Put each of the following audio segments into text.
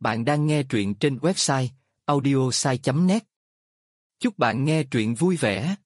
Bạn đang nghe truyện trên website audiosai.net. Chúc bạn nghe truyện vui vẻ.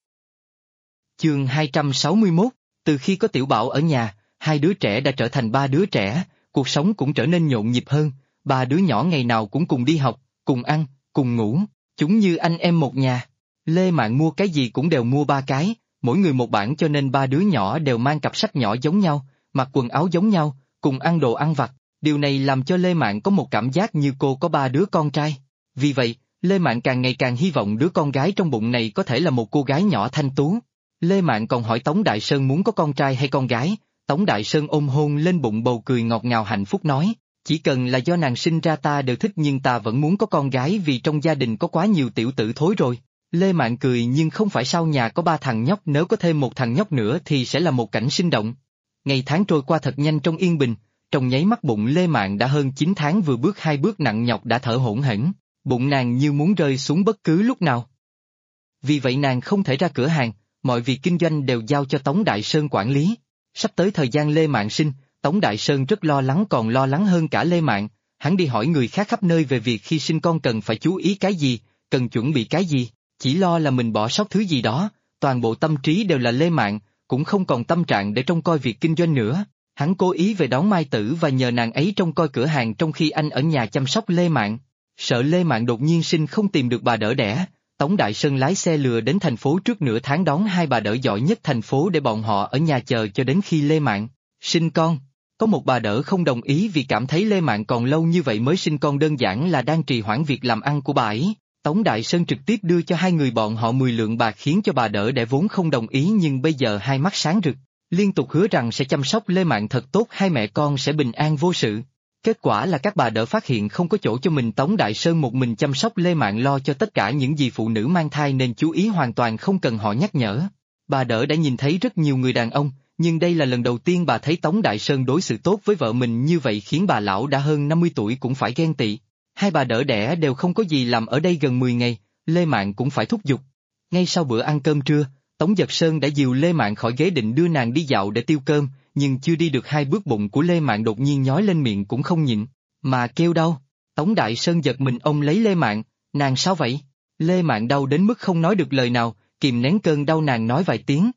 Chương 261, từ khi có Tiểu Bảo ở nhà, hai đứa trẻ đã trở thành ba đứa trẻ, cuộc sống cũng trở nên nhộn nhịp hơn, ba đứa nhỏ ngày nào cũng cùng đi học, cùng ăn, cùng ngủ, chúng như anh em một nhà. Lê Mạn mua cái gì cũng đều mua ba cái, mỗi người một bản cho nên ba đứa nhỏ đều mang cặp sách nhỏ giống nhau, mặc quần áo giống nhau, cùng ăn đồ ăn vặt. Điều này làm cho Lê Mạn có một cảm giác như cô có ba đứa con trai. Vì vậy, Lê Mạn càng ngày càng hy vọng đứa con gái trong bụng này có thể là một cô gái nhỏ thanh tú. Lê Mạn còn hỏi Tống Đại Sơn muốn có con trai hay con gái. Tống Đại Sơn ôm hôn lên bụng bầu cười ngọt ngào hạnh phúc nói, chỉ cần là do nàng sinh ra ta đều thích nhưng ta vẫn muốn có con gái vì trong gia đình có quá nhiều tiểu tử thối rồi. Lê Mạn cười nhưng không phải sao nhà có ba thằng nhóc, nếu có thêm một thằng nhóc nữa thì sẽ là một cảnh sinh động. Ngày tháng trôi qua thật nhanh trong yên bình. Trong nháy mắt bụng Lê Mạn đã hơn 9 tháng, vừa bước hai bước nặng nhọc đã thở hổn hển, bụng nàng như muốn rơi xuống bất cứ lúc nào. Vì vậy nàng không thể ra cửa hàng, mọi việc kinh doanh đều giao cho Tống Đại Sơn quản lý. Sắp tới thời gian Lê Mạn sinh, Tống Đại Sơn rất lo lắng, còn lo lắng hơn cả Lê Mạn, hắn đi hỏi người khác khắp nơi về việc khi sinh con cần phải chú ý cái gì, cần chuẩn bị cái gì, chỉ lo là mình bỏ sót thứ gì đó, toàn bộ tâm trí đều là Lê Mạn, cũng không còn tâm trạng để trông coi việc kinh doanh nữa. Hắn cố ý về đón Mai Tử và nhờ nàng ấy trông coi cửa hàng trong khi anh ở nhà chăm sóc Lê Mạn. Sợ Lê Mạn đột nhiên sinh không tìm được bà đỡ đẻ, Tống Đại Sơn lái xe lừa đến thành phố trước nửa tháng đón hai bà đỡ giỏi nhất thành phố để bọn họ ở nhà chờ cho đến khi Lê Mạn sinh con. Có một bà đỡ không đồng ý vì cảm thấy Lê Mạn còn lâu như vậy mới sinh con, đơn giản là đang trì hoãn việc làm ăn của bà ấy. Tống Đại Sơn trực tiếp đưa cho hai người bọn họ 10 lượng bạc khiến cho bà đỡ đẻ vốn không đồng ý nhưng bây giờ hai mắt sáng rực, liên tục hứa rằng sẽ chăm sóc Lê Mạn thật tốt, hai mẹ con sẽ bình an vô sự. Kết quả là các bà đỡ phát hiện không có chỗ cho mình, Tống Đại Sơn một mình chăm sóc Lê Mạn, lo cho tất cả những gì phụ nữ mang thai nên chú ý hoàn toàn không cần họ nhắc nhở. Bà đỡ đã nhìn thấy rất nhiều người đàn ông, nhưng đây là lần đầu tiên bà thấy Tống Đại Sơn đối xử tốt với vợ mình như vậy, khiến bà lão đã hơn 50 tuổi cũng phải ghen tị. Hai bà đỡ đẻ đều không có gì làm ở đây gần 10 ngày, Lê Mạn cũng phải thúc giục. Ngay sau bữa ăn cơm trưa, Tống Giật Sơn đã dìu Lê Mạn khỏi ghế định đưa nàng đi dạo để tiêu cơm, nhưng chưa đi được hai bước bụng của Lê Mạn đột nhiên nhói lên, miệng cũng không nhịn, mà kêu đau. Tống Đại Sơn giật mình ôm lấy Lê Mạn, nàng sao vậy? Lê Mạn đau đến mức không nói được lời nào, kìm nén cơn đau nàng nói vài tiếng,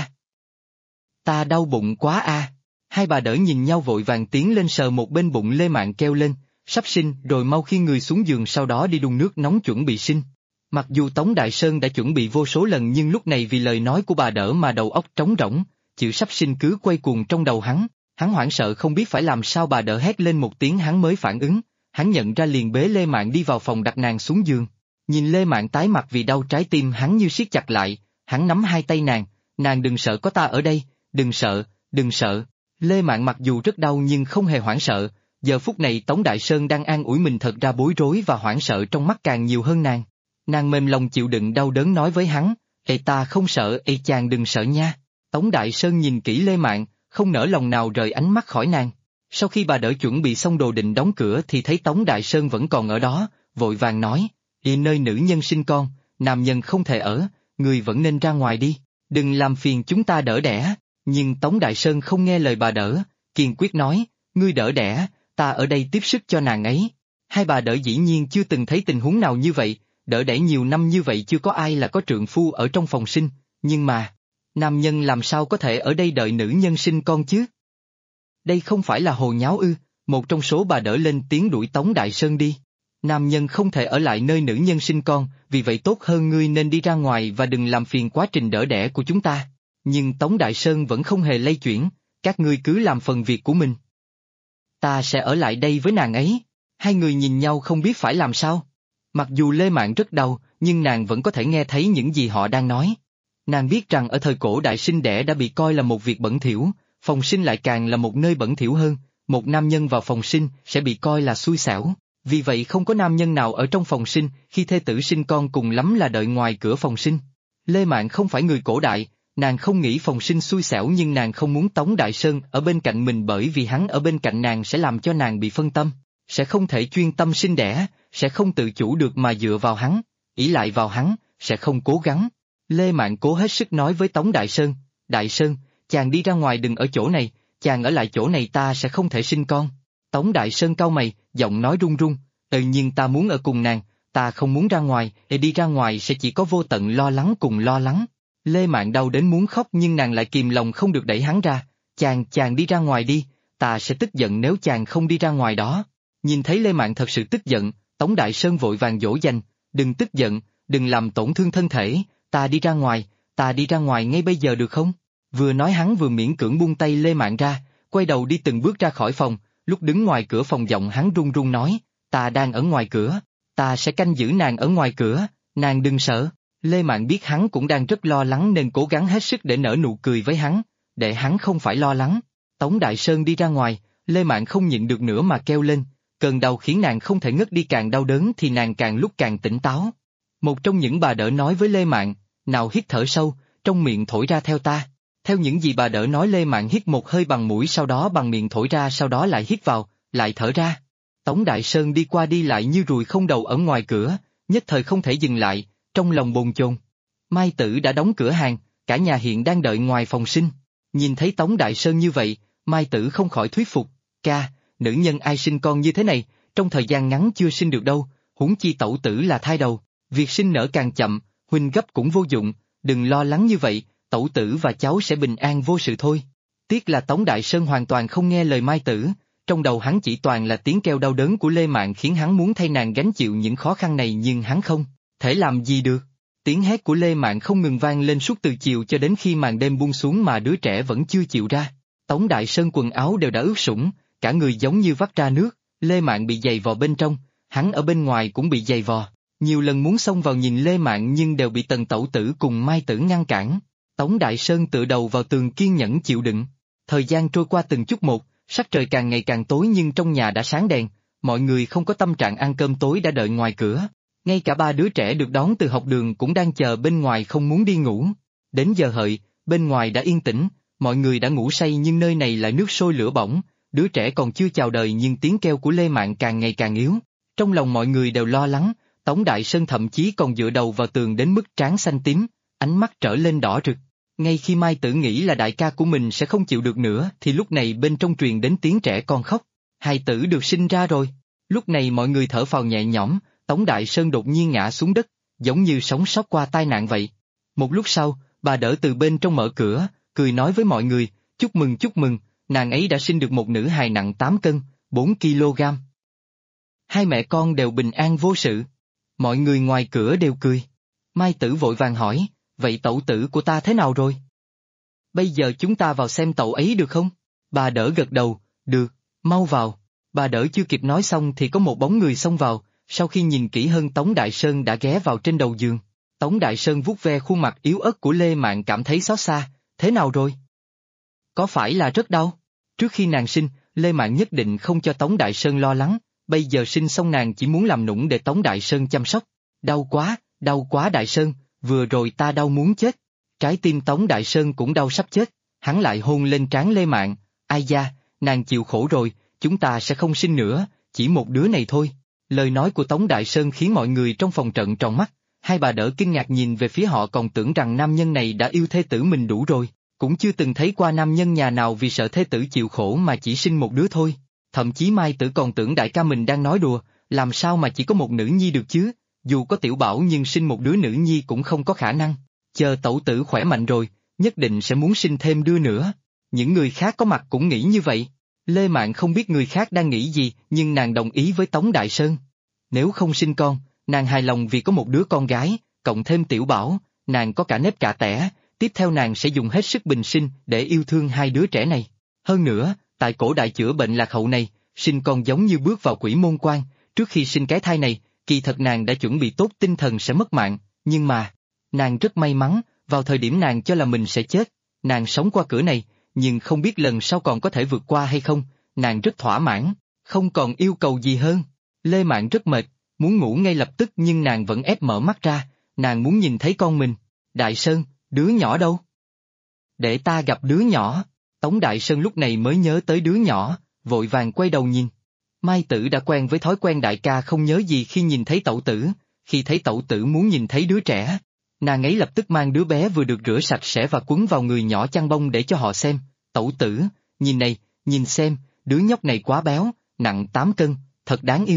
ta đau bụng quá a. Hai bà đỡ nhìn nhau vội vàng tiến lên sờ một bên bụng Lê Mạn kêu lên, sắp sinh rồi, mau khiêng người xuống giường sau đó đi đun nước nóng chuẩn bị sinh. Mặc dù Tống Đại Sơn đã chuẩn bị vô số lần nhưng lúc này vì lời nói của bà đỡ mà đầu óc trống rỗng, chữ sắp sinh cứ quay cuồng trong đầu hắn hoảng sợ không biết phải làm sao. Bà đỡ hét lên một tiếng hắn mới phản ứng, hắn nhận ra liền bế Lê Mạn đi vào phòng đặt nàng xuống giường. Nhìn Lê Mạn tái mặt vì đau, trái tim hắn như siết chặt lại, hắn nắm hai tay nàng đừng sợ, có ta ở đây, đừng sợ, đừng sợ. Lê Mạn mặc dù rất đau nhưng không hề hoảng sợ, giờ phút này Tống Đại Sơn đang an ủi mình, thật ra bối rối và hoảng sợ trong mắt càng nhiều hơn nàng. Nàng mềm lòng chịu đựng đau đớn nói với hắn, ê ta không sợ, ê chàng đừng sợ nha. Tống Đại Sơn nhìn kỹ Lê Mạn, không nỡ lòng nào rời ánh mắt khỏi nàng. Sau khi bà đỡ chuẩn bị xong đồ định đóng cửa thì thấy Tống Đại Sơn vẫn còn ở đó, vội vàng nói, đi nơi nữ nhân sinh con, nam nhân không thể ở, người vẫn nên ra ngoài đi, đừng làm phiền chúng ta đỡ đẻ. Nhưng Tống Đại Sơn không nghe lời bà đỡ, kiên quyết nói, ngươi đỡ đẻ, ta ở đây tiếp sức cho nàng ấy. Hai bà đỡ dĩ nhiên chưa từng thấy tình huống nào như vậy, đỡ đẻ nhiều năm như vậy chưa có ai là có trượng phu ở trong phòng sinh, nhưng mà, nam nhân làm sao có thể ở đây đợi nữ nhân sinh con chứ? Đây không phải là hồ nháo ư? Một trong số bà đỡ lên tiếng đuổi Tống Đại Sơn đi. Nam nhân không thể ở lại nơi nữ nhân sinh con, vì vậy tốt hơn ngươi nên đi ra ngoài và đừng làm phiền quá trình đỡ đẻ của chúng ta. Nhưng Tống Đại Sơn vẫn không hề lay chuyển, các ngươi cứ làm phần việc của mình. Ta sẽ ở lại đây với nàng ấy. Hai người nhìn nhau không biết phải làm sao. Mặc dù Lê Mạn rất đau, nhưng nàng vẫn có thể nghe thấy những gì họ đang nói. Nàng biết rằng ở thời cổ đại sinh đẻ đã bị coi là một việc bẩn thỉu, phòng sinh lại càng là một nơi bẩn thỉu hơn, một nam nhân vào phòng sinh sẽ bị coi là xui xẻo, vì vậy không có nam nhân nào ở trong phòng sinh, khi thê tử sinh con cùng lắm là đợi ngoài cửa phòng sinh. Lê Mạn không phải người cổ đại, nàng không nghĩ phòng sinh xui xẻo nhưng nàng không muốn Tống Đại Sơn ở bên cạnh mình, bởi vì hắn ở bên cạnh nàng sẽ làm cho nàng bị phân tâm, sẽ không thể chuyên tâm sinh đẻ, sẽ không tự chủ được mà dựa vào hắn, ỷ lại vào hắn, sẽ không cố gắng. Lê Mạn cố hết sức nói với Tống Đại Sơn, chàng đi ra ngoài đừng ở chỗ này, chàng ở lại chỗ này ta sẽ không thể sinh con. Tống Đại Sơn cau mày, giọng nói run run, Nhưng ta muốn ở cùng nàng, ta không muốn ra ngoài, đi ra ngoài sẽ chỉ có vô tận lo lắng cùng lo lắng. Lê Mạn đau đến muốn khóc nhưng nàng lại kìm lòng không được đẩy hắn ra, chàng đi ra ngoài đi, ta sẽ tức giận nếu chàng không đi ra ngoài đó. Nhìn thấy Lê Mạn thật sự tức giận, Tống Đại Sơn vội vàng dỗ dành, đừng tức giận, đừng làm tổn thương thân thể, ta đi ra ngoài ngay bây giờ được không? Vừa nói hắn vừa miễn cưỡng buông tay Lê Mạn ra, quay đầu đi từng bước ra khỏi phòng, lúc đứng ngoài cửa phòng giọng hắn run run nói, ta đang ở ngoài cửa, ta sẽ canh giữ nàng ở ngoài cửa, nàng đừng sợ. Lê Mạn biết hắn cũng đang rất lo lắng nên cố gắng hết sức để nở nụ cười với hắn, để hắn không phải lo lắng. Tống Đại Sơn đi ra ngoài, Lê Mạn không nhịn được nữa mà kêu lên, cơn đau khiến nàng không thể ngất đi, càng đau đớn thì nàng càng lúc càng tỉnh táo. Một trong những bà đỡ nói với Lê Mạn, nào hít thở sâu, trong miệng thổi ra theo ta. Theo những gì bà đỡ nói Lê Mạn hít một hơi bằng mũi sau đó bằng miệng thổi ra sau đó lại hít vào, lại thở ra. Tống Đại Sơn đi qua đi lại như ruồi không đầu ở ngoài cửa, nhất thời không thể dừng lại, trong lòng bồn chồn. Mai Tử đã đóng cửa hàng, cả nhà hiện đang đợi ngoài phòng sinh. Nhìn thấy Tống Đại Sơn như vậy, Mai Tử không khỏi thuyết phục, ca, nữ nhân ai sinh con như thế này, trong thời gian ngắn chưa sinh được đâu, huống chi tẩu tử là thai đầu, việc sinh nở càng chậm, huynh gấp cũng vô dụng, đừng lo lắng như vậy, tẩu tử và cháu sẽ bình an vô sự thôi. Tiếc là Tống Đại Sơn hoàn toàn không nghe lời Mai Tử, trong đầu hắn chỉ toàn là tiếng kêu đau đớn của Lê Mạn khiến hắn muốn thay nàng gánh chịu những khó khăn này nhưng hắn không thể làm gì được. Tiếng hét của Lê Mạn không ngừng vang lên suốt từ chiều cho đến khi màn đêm buông xuống mà đứa trẻ vẫn chưa chịu ra. Tống Đại Sơn quần áo đều đã ướt sũng, cả người giống như vắt ra nước, Lê Mạn bị giày vò bên trong, hắn ở bên ngoài cũng bị giày vò. Nhiều lần muốn xông vào nhìn Lê Mạn nhưng đều bị Tần Tẩu Tử cùng Mai Tử ngăn cản. Tống Đại Sơn tựa đầu vào tường kiên nhẫn chịu đựng. Thời gian trôi qua từng chút một, sắc trời càng ngày càng tối nhưng trong nhà đã sáng đèn, mọi người không có tâm trạng ăn cơm tối đã đợi ngoài cửa. Ngay cả ba đứa trẻ được đón từ học đường cũng đang chờ bên ngoài không muốn đi ngủ. Đến giờ hợi, bên ngoài đã yên tĩnh, mọi người đã ngủ say nhưng nơi này lại nước sôi lửa bỏng, đứa trẻ còn chưa chào đời nhưng tiếng kêu của Lê Mạn càng ngày càng yếu. Trong lòng mọi người đều lo lắng, Tống Đại Sơn thậm chí còn dựa đầu vào tường đến mức trán xanh tím, ánh mắt trở lên đỏ rực. Ngay khi Mai Tử nghĩ là đại ca của mình sẽ không chịu được nữa thì lúc này bên trong truyền đến tiếng trẻ con khóc, hài tử được sinh ra rồi. Lúc này mọi người thở phào nhẹ nhõm, Tống Đại Sơn đột nhiên ngã xuống đất, giống như sống sót qua tai nạn vậy. Một lúc sau, bà đỡ từ bên trong mở cửa, cười nói với mọi người, chúc mừng, nàng ấy đã sinh được một nữ hài nặng 8 cân, 4 kg. Hai mẹ con đều bình an vô sự. Mọi người ngoài cửa đều cười. Mai Tử vội vàng hỏi, vậy tẩu tử của ta thế nào rồi? Bây giờ chúng ta vào xem tẩu ấy được không? Bà đỡ gật đầu, được, mau vào. Bà đỡ chưa kịp nói xong thì có một bóng người xông vào, sau khi nhìn kỹ hơn Tống Đại Sơn đã ghé vào trên đầu giường. Tống Đại Sơn vuốt ve khuôn mặt yếu ớt của Lê Mạn cảm thấy xót xa, thế nào rồi? Có phải là rất đau? Trước khi nàng sinh, Lê Mạn nhất định không cho Tống Đại Sơn lo lắng, bây giờ sinh xong nàng chỉ muốn làm nũng để Tống Đại Sơn chăm sóc. Đau quá Đại Sơn, vừa rồi ta đau muốn chết. Trái tim Tống Đại Sơn cũng đau sắp chết, hắn lại hôn lên trán Lê Mạn, ai da, nàng chịu khổ rồi, chúng ta sẽ không sinh nữa, chỉ một đứa này thôi. Lời nói của Tống Đại Sơn khiến mọi người trong phòng trợn tròn mắt, hai bà đỡ kinh ngạc nhìn về phía họ còn tưởng rằng nam nhân này đã yêu thê tử mình đủ rồi, cũng chưa từng thấy qua nam nhân nhà nào vì sợ thê tử chịu khổ mà chỉ sinh một đứa thôi. Thậm chí Mai Tử còn tưởng đại ca mình đang nói đùa, làm sao mà chỉ có một nữ nhi được chứ, dù có tiểu bảo nhưng sinh một đứa nữ nhi cũng không có khả năng, chờ tẩu tử khỏe mạnh rồi, nhất định sẽ muốn sinh thêm đứa nữa. Những người khác có mặt cũng nghĩ như vậy. Lê Mạn không biết người khác đang nghĩ gì nhưng nàng đồng ý với Tống Đại Sơn. Nếu không sinh con, nàng hài lòng vì có một đứa con gái, cộng thêm tiểu bảo, nàng có cả nếp cả tẻ, tiếp theo nàng sẽ dùng hết sức bình sinh để yêu thương hai đứa trẻ này. Hơn nữa, tại cổ đại chữa bệnh lạc hậu này, sinh con giống như bước vào quỷ môn quan, trước khi sinh cái thai này, kỳ thật nàng đã chuẩn bị tốt tinh thần sẽ mất mạng, nhưng mà, nàng rất may mắn, vào thời điểm nàng cho là mình sẽ chết, nàng sống qua cửa này, nhưng không biết lần sau còn có thể vượt qua hay không, nàng rất thỏa mãn, không còn yêu cầu gì hơn. Lê Mạn rất mệt, muốn ngủ ngay lập tức nhưng nàng vẫn ép mở mắt ra, nàng muốn nhìn thấy con mình. Đại Sơn, đứa nhỏ đâu? Để ta gặp đứa nhỏ. Tống Đại Sơn lúc này mới nhớ tới đứa nhỏ, vội vàng quay đầu nhìn. Mai Tử đã quen với thói quen đại ca không nhớ gì khi nhìn thấy tẩu tử, khi thấy tẩu tử muốn nhìn thấy đứa trẻ. Nàng ấy lập tức mang đứa bé vừa được rửa sạch sẽ và quấn vào người nhỏ chăn bông để cho họ xem. Tẩu tử, nhìn này, nhìn xem, đứa nhóc này quá béo, nặng 8 cân, thật đáng yêu.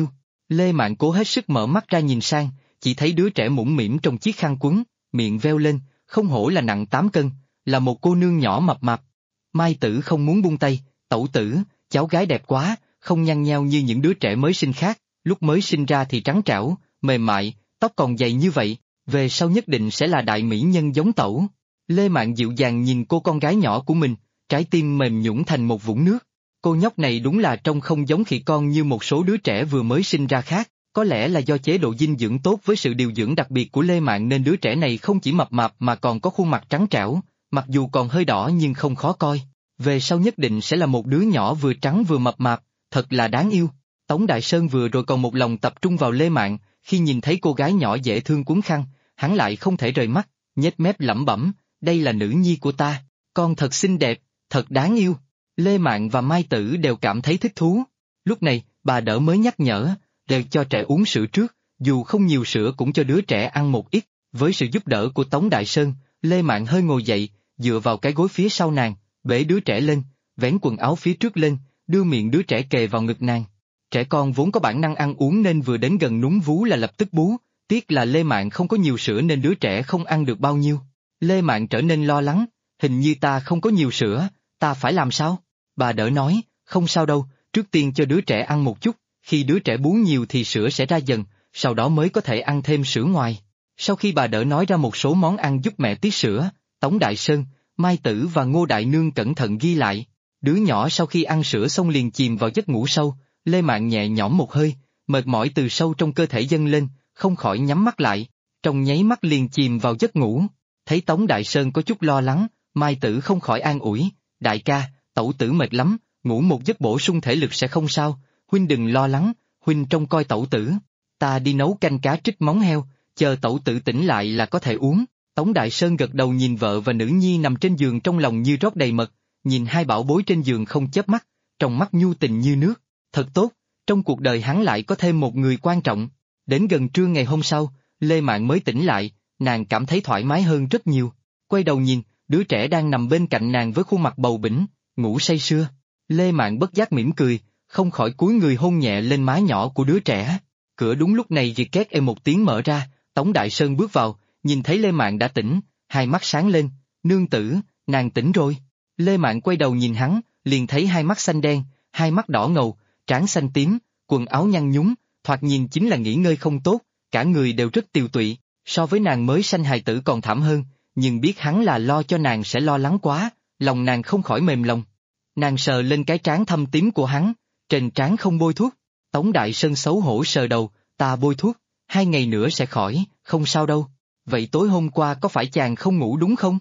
Lê Mạn cố hết sức mở mắt ra nhìn sang, chỉ thấy đứa trẻ mũm mĩm trong chiếc khăn quấn, miệng veo lên, không hổ là nặng 8 cân, là một cô nương nhỏ mập mạp. Mai Tử không muốn buông tay, tẩu tử, cháu gái đẹp quá, không nhăn nheo như những đứa trẻ mới sinh khác, lúc mới sinh ra thì trắng trẻo, mềm mại, tóc còn dày như vậy, về sau nhất định sẽ là đại mỹ nhân giống tẩu. Lê Mạn dịu dàng nhìn cô con gái nhỏ của mình, trái tim mềm nhũn thành một vũng nước. Cô nhóc này đúng là trông không giống khỉ con như một số đứa trẻ vừa mới sinh ra khác, có lẽ là do chế độ dinh dưỡng tốt với sự điều dưỡng đặc biệt của Lê Mạn nên đứa trẻ này không chỉ mập mạp mà còn có khuôn mặt trắng trẻo, mặc dù còn hơi đỏ nhưng không khó coi. Về sau nhất định sẽ là một đứa nhỏ vừa trắng vừa mập mạp, thật là đáng yêu. Tống Đại Sơn vừa rồi còn một lòng tập trung vào Lê Mạn, khi nhìn thấy cô gái nhỏ dễ thương quấn khăn, hắn lại không thể rời mắt, nhếch mép lẩm bẩm, đây là nữ nhi của ta, con thật xinh đẹp, thật đáng yêu. Lê Mạn và Mai Tử đều cảm thấy thích thú. Lúc này, bà đỡ mới nhắc nhở, đều cho trẻ uống sữa trước, dù không nhiều sữa cũng cho đứa trẻ ăn một ít. Với sự giúp đỡ của Tống Đại Sơn, Lê Mạn hơi ngồi dậy, dựa vào cái gối phía sau nàng, bế đứa trẻ lên, vén quần áo phía trước lên, đưa miệng đứa trẻ kề vào ngực nàng. Trẻ con vốn có bản năng ăn uống nên vừa đến gần núm vú là lập tức bú, tiếc là Lê Mạn không có nhiều sữa nên đứa trẻ không ăn được bao nhiêu. Lê Mạn trở nên lo lắng, hình như ta không có nhiều sữa, ta phải làm sao? Bà đỡ nói, không sao đâu, trước tiên cho đứa trẻ ăn một chút, khi đứa trẻ bú nhiều thì sữa sẽ ra dần, sau đó mới có thể ăn thêm sữa ngoài. Sau khi bà đỡ nói ra một số món ăn giúp mẹ tiết sữa, Tống Đại Sơn, Mai Tử và Ngô Đại Nương cẩn thận ghi lại. Đứa nhỏ sau khi ăn sữa xong liền chìm vào giấc ngủ sâu, Lê Mạn nhẹ nhõm một hơi, mệt mỏi từ sâu trong cơ thể dâng lên, không khỏi nhắm mắt lại, trong nháy mắt liền chìm vào giấc ngủ. Thấy Tống Đại Sơn có chút lo lắng, Mai Tử không khỏi an ủi, đại ca, tẩu tử mệt lắm, ngủ một giấc bổ sung thể lực sẽ không sao, huynh đừng lo lắng, huynh trông coi tẩu tử. Ta đi nấu canh cá trích móng heo, chờ tẩu tử tỉnh lại là có thể uống. Tống Đại Sơn gật đầu nhìn vợ và nữ nhi nằm trên giường trong lòng như rót đầy mật, nhìn hai bảo bối trên giường không chớp mắt, trong mắt nhu tình như nước, thật tốt, trong cuộc đời hắn lại có thêm một người quan trọng. Đến gần trưa ngày hôm sau, Lê Mạn mới tỉnh lại, nàng cảm thấy thoải mái hơn rất nhiều, quay đầu nhìn, đứa trẻ đang nằm bên cạnh nàng với khuôn mặt bầu bĩnh, ngủ say sưa. Lê Mạn bất giác mỉm cười, không khỏi cúi người hôn nhẹ lên má nhỏ của đứa trẻ. Cửa đúng lúc này rì két êm một tiếng mở ra, Tống Đại Sơn bước vào, nhìn thấy Lê Mạn đã tỉnh, hai mắt sáng lên, nương tử, nàng tỉnh rồi. Lê Mạn quay đầu nhìn hắn, liền thấy hai mắt xanh đen, hai mắt đỏ ngầu, trán xanh tím, quần áo nhăn nhúm, thoạt nhìn chính là nghỉ ngơi không tốt, cả người đều rất tiều tụy, so với nàng mới sanh hài tử còn thảm hơn, nhưng biết hắn là lo cho nàng sẽ lo lắng quá, lòng nàng không khỏi mềm lòng. Nàng sờ lên cái trán thâm tím của hắn, trên trán không bôi thuốc. Tống Đại Sơn xấu hổ sờ đầu, ta bôi thuốc, 2 ngày nữa sẽ khỏi, không sao đâu. Vậy tối hôm qua có phải chàng không ngủ đúng không?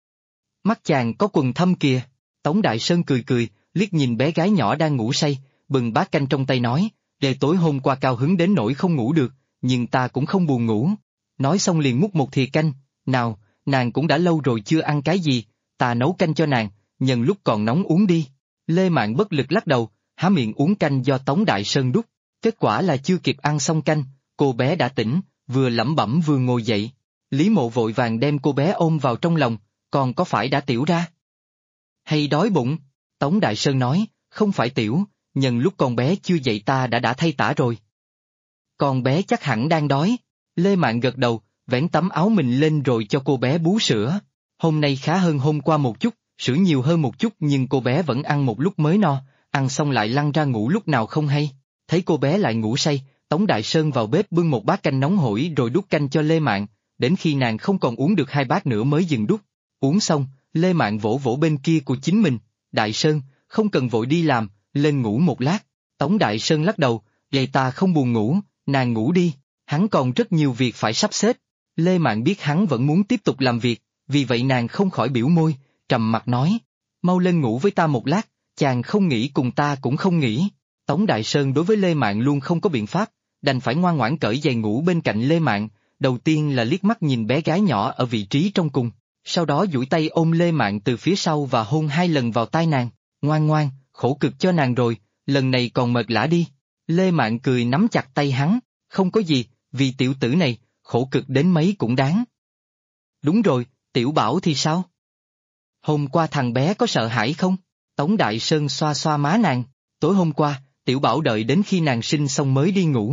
Mắt chàng có quầng thâm kìa. Tống Đại Sơn cười cười, liếc nhìn bé gái nhỏ đang ngủ say, bừng bát canh trong tay nói, để tối hôm qua cao hứng đến nỗi không ngủ được, nhưng ta cũng không buồn ngủ. Nói xong liền múc một thìa canh, nào, nàng cũng đã lâu rồi chưa ăn cái gì, ta nấu canh cho nàng, nhân lúc còn nóng uống đi. Lê Mạn bất lực lắc đầu, há miệng uống canh do Tống Đại Sơn đút, kết quả là chưa kịp ăn xong canh, cô bé đã tỉnh, vừa lẩm bẩm vừa ngồi dậy. Lý Mộ vội vàng đem cô bé ôm vào trong lòng, còn có phải đã tiểu ra? Hay đói bụng? Tống Đại Sơn nói, không phải tiểu, nhân lúc con bé chưa dậy ta đã thay tã rồi. Con bé chắc hẳn đang đói. Lê Mạn gật đầu, vén tấm áo mình lên rồi cho cô bé bú sữa. Hôm nay khá hơn hôm qua một chút, sữa nhiều hơn một chút nhưng cô bé vẫn ăn một lúc mới no, ăn xong lại lăn ra ngủ lúc nào không hay. Thấy cô bé lại ngủ say, Tống Đại Sơn vào bếp bưng một bát canh nóng hổi rồi đút canh cho Lê Mạn, đến khi nàng không còn uống được 2 bát nữa mới dừng đút. Uống xong, Lê Mạn vỗ vỗ bên kia của chính mình, Đại Sơn, không cần vội đi làm, lên ngủ một lát. Tống Đại Sơn lắc đầu, vậy ta không buồn ngủ, nàng ngủ đi, hắn còn rất nhiều việc phải sắp xếp. Lê Mạn biết hắn vẫn muốn tiếp tục làm việc, vì vậy nàng không khỏi biểu môi, trầm mặt nói, mau lên ngủ với ta một lát, chàng không nghỉ cùng ta cũng không nghỉ. Tống Đại Sơn đối với Lê Mạn luôn không có biện pháp, đành phải ngoan ngoãn cởi giày ngủ bên cạnh Lê Mạn, đầu tiên là liếc mắt nhìn bé gái nhỏ ở vị trí trong cùng, sau đó duỗi tay ôm Lê Mạn từ phía sau và hôn 2 lần vào tai nàng, ngoan ngoan, khổ cực cho nàng rồi, lần này còn mệt lả đi. Lê Mạn cười nắm chặt tay hắn, không có gì, vì tiểu tử này, khổ cực đến mấy cũng đáng. Đúng rồi, Tiểu Bảo thì sao? Hôm qua thằng bé có sợ hãi không? Tống Đại Sơn xoa xoa má nàng, tối hôm qua, Tiểu Bảo đợi đến khi nàng sinh xong mới đi ngủ,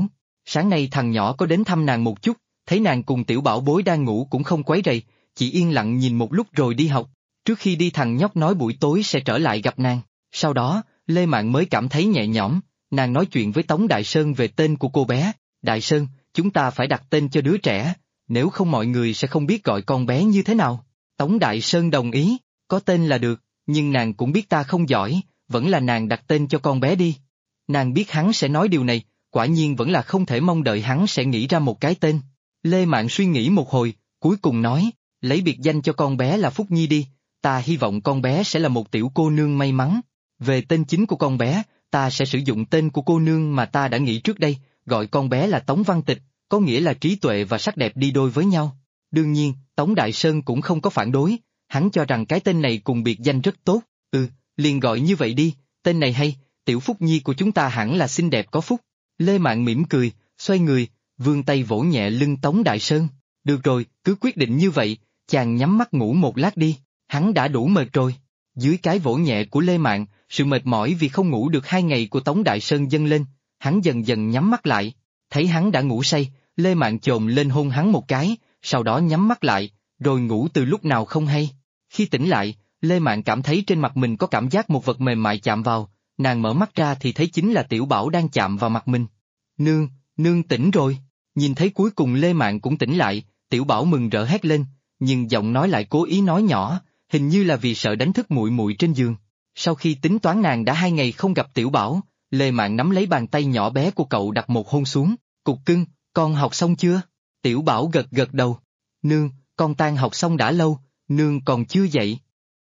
Sáng nay thằng nhỏ có đến thăm nàng một chút, thấy nàng cùng tiểu bảo bối đang ngủ cũng không quấy rầy, chỉ yên lặng nhìn một lúc rồi đi học. Trước khi đi thằng nhóc nói buổi tối sẽ trở lại gặp nàng. Sau đó, Lê Mạn mới cảm thấy nhẹ nhõm, nàng nói chuyện với Tống Đại Sơn về tên của cô bé. Đại Sơn, chúng ta phải đặt tên cho đứa trẻ, nếu không mọi người sẽ không biết gọi con bé như thế nào. Tống Đại Sơn đồng ý, có tên là được, nhưng nàng cũng biết ta không giỏi, vẫn là nàng đặt tên cho con bé đi. Nàng biết hắn sẽ nói điều này, quả nhiên vẫn là không thể mong đợi hắn sẽ nghĩ ra một cái tên. Lê Mạn suy nghĩ một hồi, cuối cùng nói, lấy biệt danh cho con bé là Phúc Nhi đi, ta hy vọng con bé sẽ là một tiểu cô nương may mắn. Về tên chính của con bé, ta sẽ sử dụng tên của cô nương mà ta đã nghĩ trước đây, gọi con bé là Tống Văn Tịch, có nghĩa là trí tuệ và sắc đẹp đi đôi với nhau. Đương nhiên, Tống Đại Sơn cũng không có phản đối, hắn cho rằng cái tên này cùng biệt danh rất tốt, liền gọi như vậy đi, tên này hay, tiểu Phúc Nhi của chúng ta hẳn là xinh đẹp có phúc. Lê Mạn mỉm cười, xoay người, vươn tay vỗ nhẹ lưng Tống Đại Sơn. Được rồi, cứ quyết định như vậy, chàng nhắm mắt ngủ một lát đi, hắn đã đủ mệt rồi. Dưới cái vỗ nhẹ của Lê Mạn, sự mệt mỏi vì không ngủ được 2 ngày của Tống Đại Sơn dâng lên, hắn dần dần nhắm mắt lại, thấy hắn đã ngủ say, Lê Mạn chồm lên hôn hắn một cái, sau đó nhắm mắt lại, rồi ngủ từ lúc nào không hay. Khi tỉnh lại, Lê Mạn cảm thấy trên mặt mình có cảm giác một vật mềm mại chạm vào, nàng mở mắt ra thì thấy chính là Tiểu Bảo đang chạm vào mặt mình. Nương tỉnh rồi, nhìn thấy cuối cùng Lê Mạn cũng tỉnh lại, Tiểu Bảo mừng rỡ hét lên, nhưng giọng nói lại cố ý nói nhỏ, hình như là vì sợ đánh thức muội muội trên giường. Sau khi tính toán nàng đã 2 ngày không gặp Tiểu Bảo, Lê Mạn nắm lấy bàn tay nhỏ bé của cậu đặt một hôn xuống, cục cưng, con học xong chưa? Tiểu Bảo gật gật đầu. Nương, con tan học xong đã lâu, nương còn chưa dậy.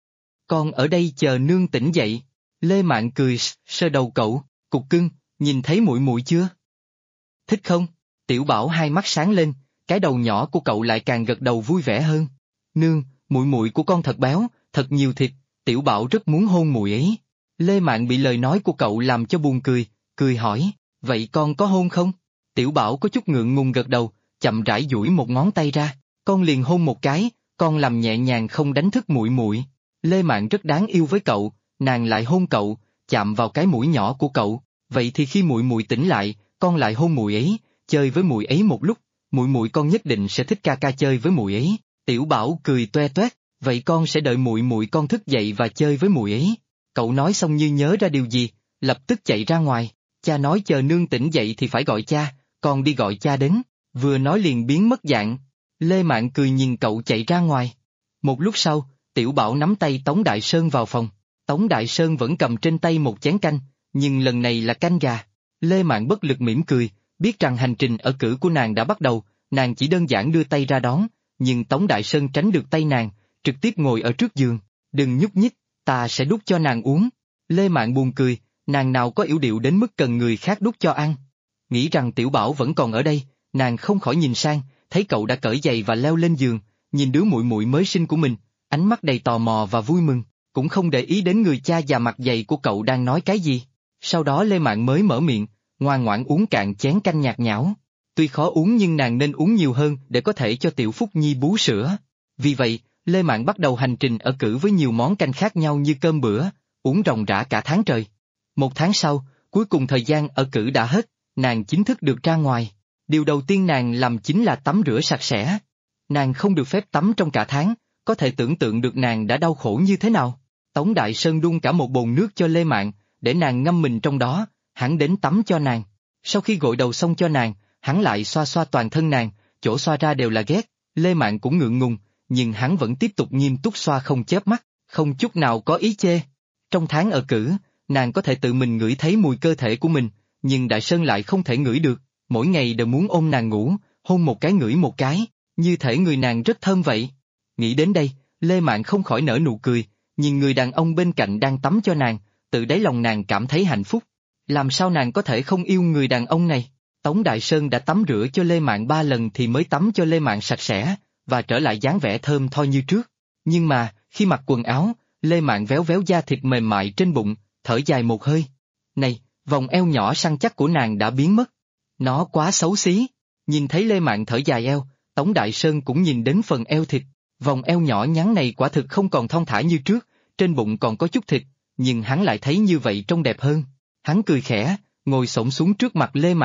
Con ở đây chờ nương tỉnh dậy. Lê Mạn cười sơ đầu cậu, cục cưng, nhìn thấy muội muội chưa? Thích không? Tiểu Bảo hai mắt sáng lên, cái đầu nhỏ của cậu lại càng gật đầu vui vẻ hơn. Nương, muội muội của con thật béo, thật nhiều thịt, Tiểu Bảo rất muốn hôn muội ấy. Lê Mạn bị lời nói của cậu làm cho buồn cười, cười hỏi, vậy con có hôn không? Tiểu Bảo có chút ngượng ngùng gật đầu, chậm rãi duỗi một ngón tay ra, con liền hôn một cái, con làm nhẹ nhàng không đánh thức muội muội. Lê Mạn rất đáng yêu với cậu, nàng lại hôn cậu, chạm vào cái mũi nhỏ của cậu, vậy thì khi muội muội tỉnh lại, con lại hôn muội ấy, chơi với muội ấy một lúc, muội muội con nhất định sẽ thích ca ca chơi với muội ấy. Tiểu Bảo cười toe toét, vậy con sẽ đợi muội muội con thức dậy và chơi với muội ấy. Cậu nói xong như nhớ ra điều gì, lập tức chạy ra ngoài, cha nói chờ nương tỉnh dậy thì phải gọi cha, con đi gọi cha đến, vừa nói liền biến mất dạng. Lê Mạn cười nhìn cậu chạy ra ngoài. Một lúc sau, Tiểu Bảo nắm tay Tống Đại Sơn vào phòng, Tống Đại Sơn vẫn cầm trên tay một chén canh, nhưng lần này là canh gà. Lê Mạn bất lực mỉm cười, biết rằng hành trình ở cử của nàng đã bắt đầu, nàng chỉ đơn giản đưa tay ra đón, nhưng Tống Đại Sơn tránh được tay nàng, trực tiếp ngồi ở trước giường, đừng nhúc nhích, ta sẽ đút cho nàng uống. Lê Mạn buồn cười, nàng nào có yểu điệu đến mức cần người khác đút cho ăn. Nghĩ rằng Tiểu Bảo vẫn còn ở đây, nàng không khỏi nhìn sang, thấy cậu đã cởi giày và leo lên giường, nhìn đứa muội muội mới sinh của mình, ánh mắt đầy tò mò và vui mừng, cũng không để ý đến người cha già mặt dày của cậu đang nói cái gì. Sau đó Lê Mạn mới mở miệng, ngoan ngoãn uống cạn chén canh nhạt nhẽo. Tuy khó uống nhưng nàng nên uống nhiều hơn để có thể cho Tiểu Phúc Nhi bú sữa. Vì vậy, Lê Mạn bắt đầu hành trình ở cử với nhiều món canh khác nhau như cơm bữa, uống ròng rã cả tháng trời. 1 tháng sau, cuối cùng thời gian ở cử đã hết, nàng chính thức được ra ngoài. Điều đầu tiên nàng làm chính là tắm rửa sạch sẽ. Nàng không được phép tắm trong cả tháng, có thể tưởng tượng được nàng đã đau khổ như thế nào. Tống Đại Sơn đun cả một bồn nước cho Lê Mạn, để nàng ngâm mình trong đó, hắn đến tắm cho nàng. Sau khi gội đầu xong cho nàng, hắn lại xoa xoa toàn thân nàng, chỗ xoa ra đều là ghét. Lê Mạn cũng ngượng ngùng, nhưng hắn vẫn tiếp tục nghiêm túc xoa không chớp mắt, không chút nào có ý chê. Trong tháng ở cử, nàng có thể tự mình ngửi thấy mùi cơ thể của mình, nhưng Đại Sơn lại không thể ngửi được, mỗi ngày đều muốn ôm nàng ngủ, hôn một cái ngửi một cái, như thể người nàng rất thơm vậy. Nghĩ đến đây, Lê Mạn không khỏi nở nụ cười, nhìn người đàn ông bên cạnh đang tắm cho nàng, tự đáy lòng nàng cảm thấy hạnh phúc. Làm sao nàng có thể không yêu người đàn ông này? Tống Đại Sơn đã tắm rửa cho Lê Mạn 3 lần thì mới tắm cho Lê Mạn sạch sẽ, và trở lại dáng vẻ thơm tho như trước. Nhưng mà, khi mặc quần áo, Lê Mạn véo véo da thịt mềm mại trên bụng, thở dài một hơi. Này, vòng eo nhỏ săn chắc của nàng đã biến mất. Nó quá xấu xí. Nhìn thấy Lê Mạn thở dài eo, Tống Đại Sơn cũng nhìn đến phần eo thịt. Vòng eo nhỏ nhắn này quả thực không còn thon thả như trước, trên bụng còn có chút thịt, nhưng hắn lại thấy như vậy trông đẹp hơn. Hắn cười khẽ, ngồi xổm xuống trước mặt Lê Mạn,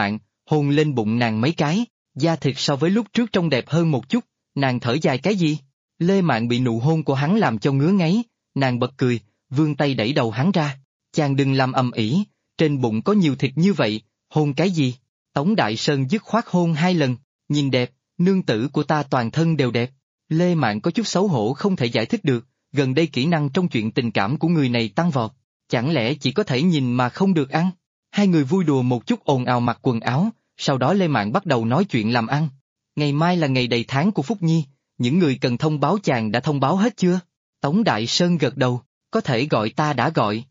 hôn lên bụng nàng mấy cái, da thịt so với lúc trước trông đẹp hơn một chút, nàng thở dài cái gì? Lê Mạn bị nụ hôn của hắn làm cho ngứa ngáy, nàng bật cười, vươn tay đẩy đầu hắn ra, chàng đừng làm ầm ĩ, trên bụng có nhiều thịt như vậy, hôn cái gì? Tống Đại Sơn dứt khoát hôn 2 lần, nhìn đẹp, nương tử của ta toàn thân đều đẹp. Lê Mạn có chút xấu hổ không thể giải thích được, gần đây kỹ năng trong chuyện tình cảm của người này tăng vọt, chẳng lẽ chỉ có thể nhìn mà không được ăn? Hai người vui đùa một chút ồn ào mặc quần áo, sau đó Lê Mạn bắt đầu nói chuyện làm ăn. Ngày mai là ngày đầy tháng của Phúc Nhi, những người cần thông báo chàng đã thông báo hết chưa? Tống Đại Sơn gật đầu, có thể gọi ta đã gọi.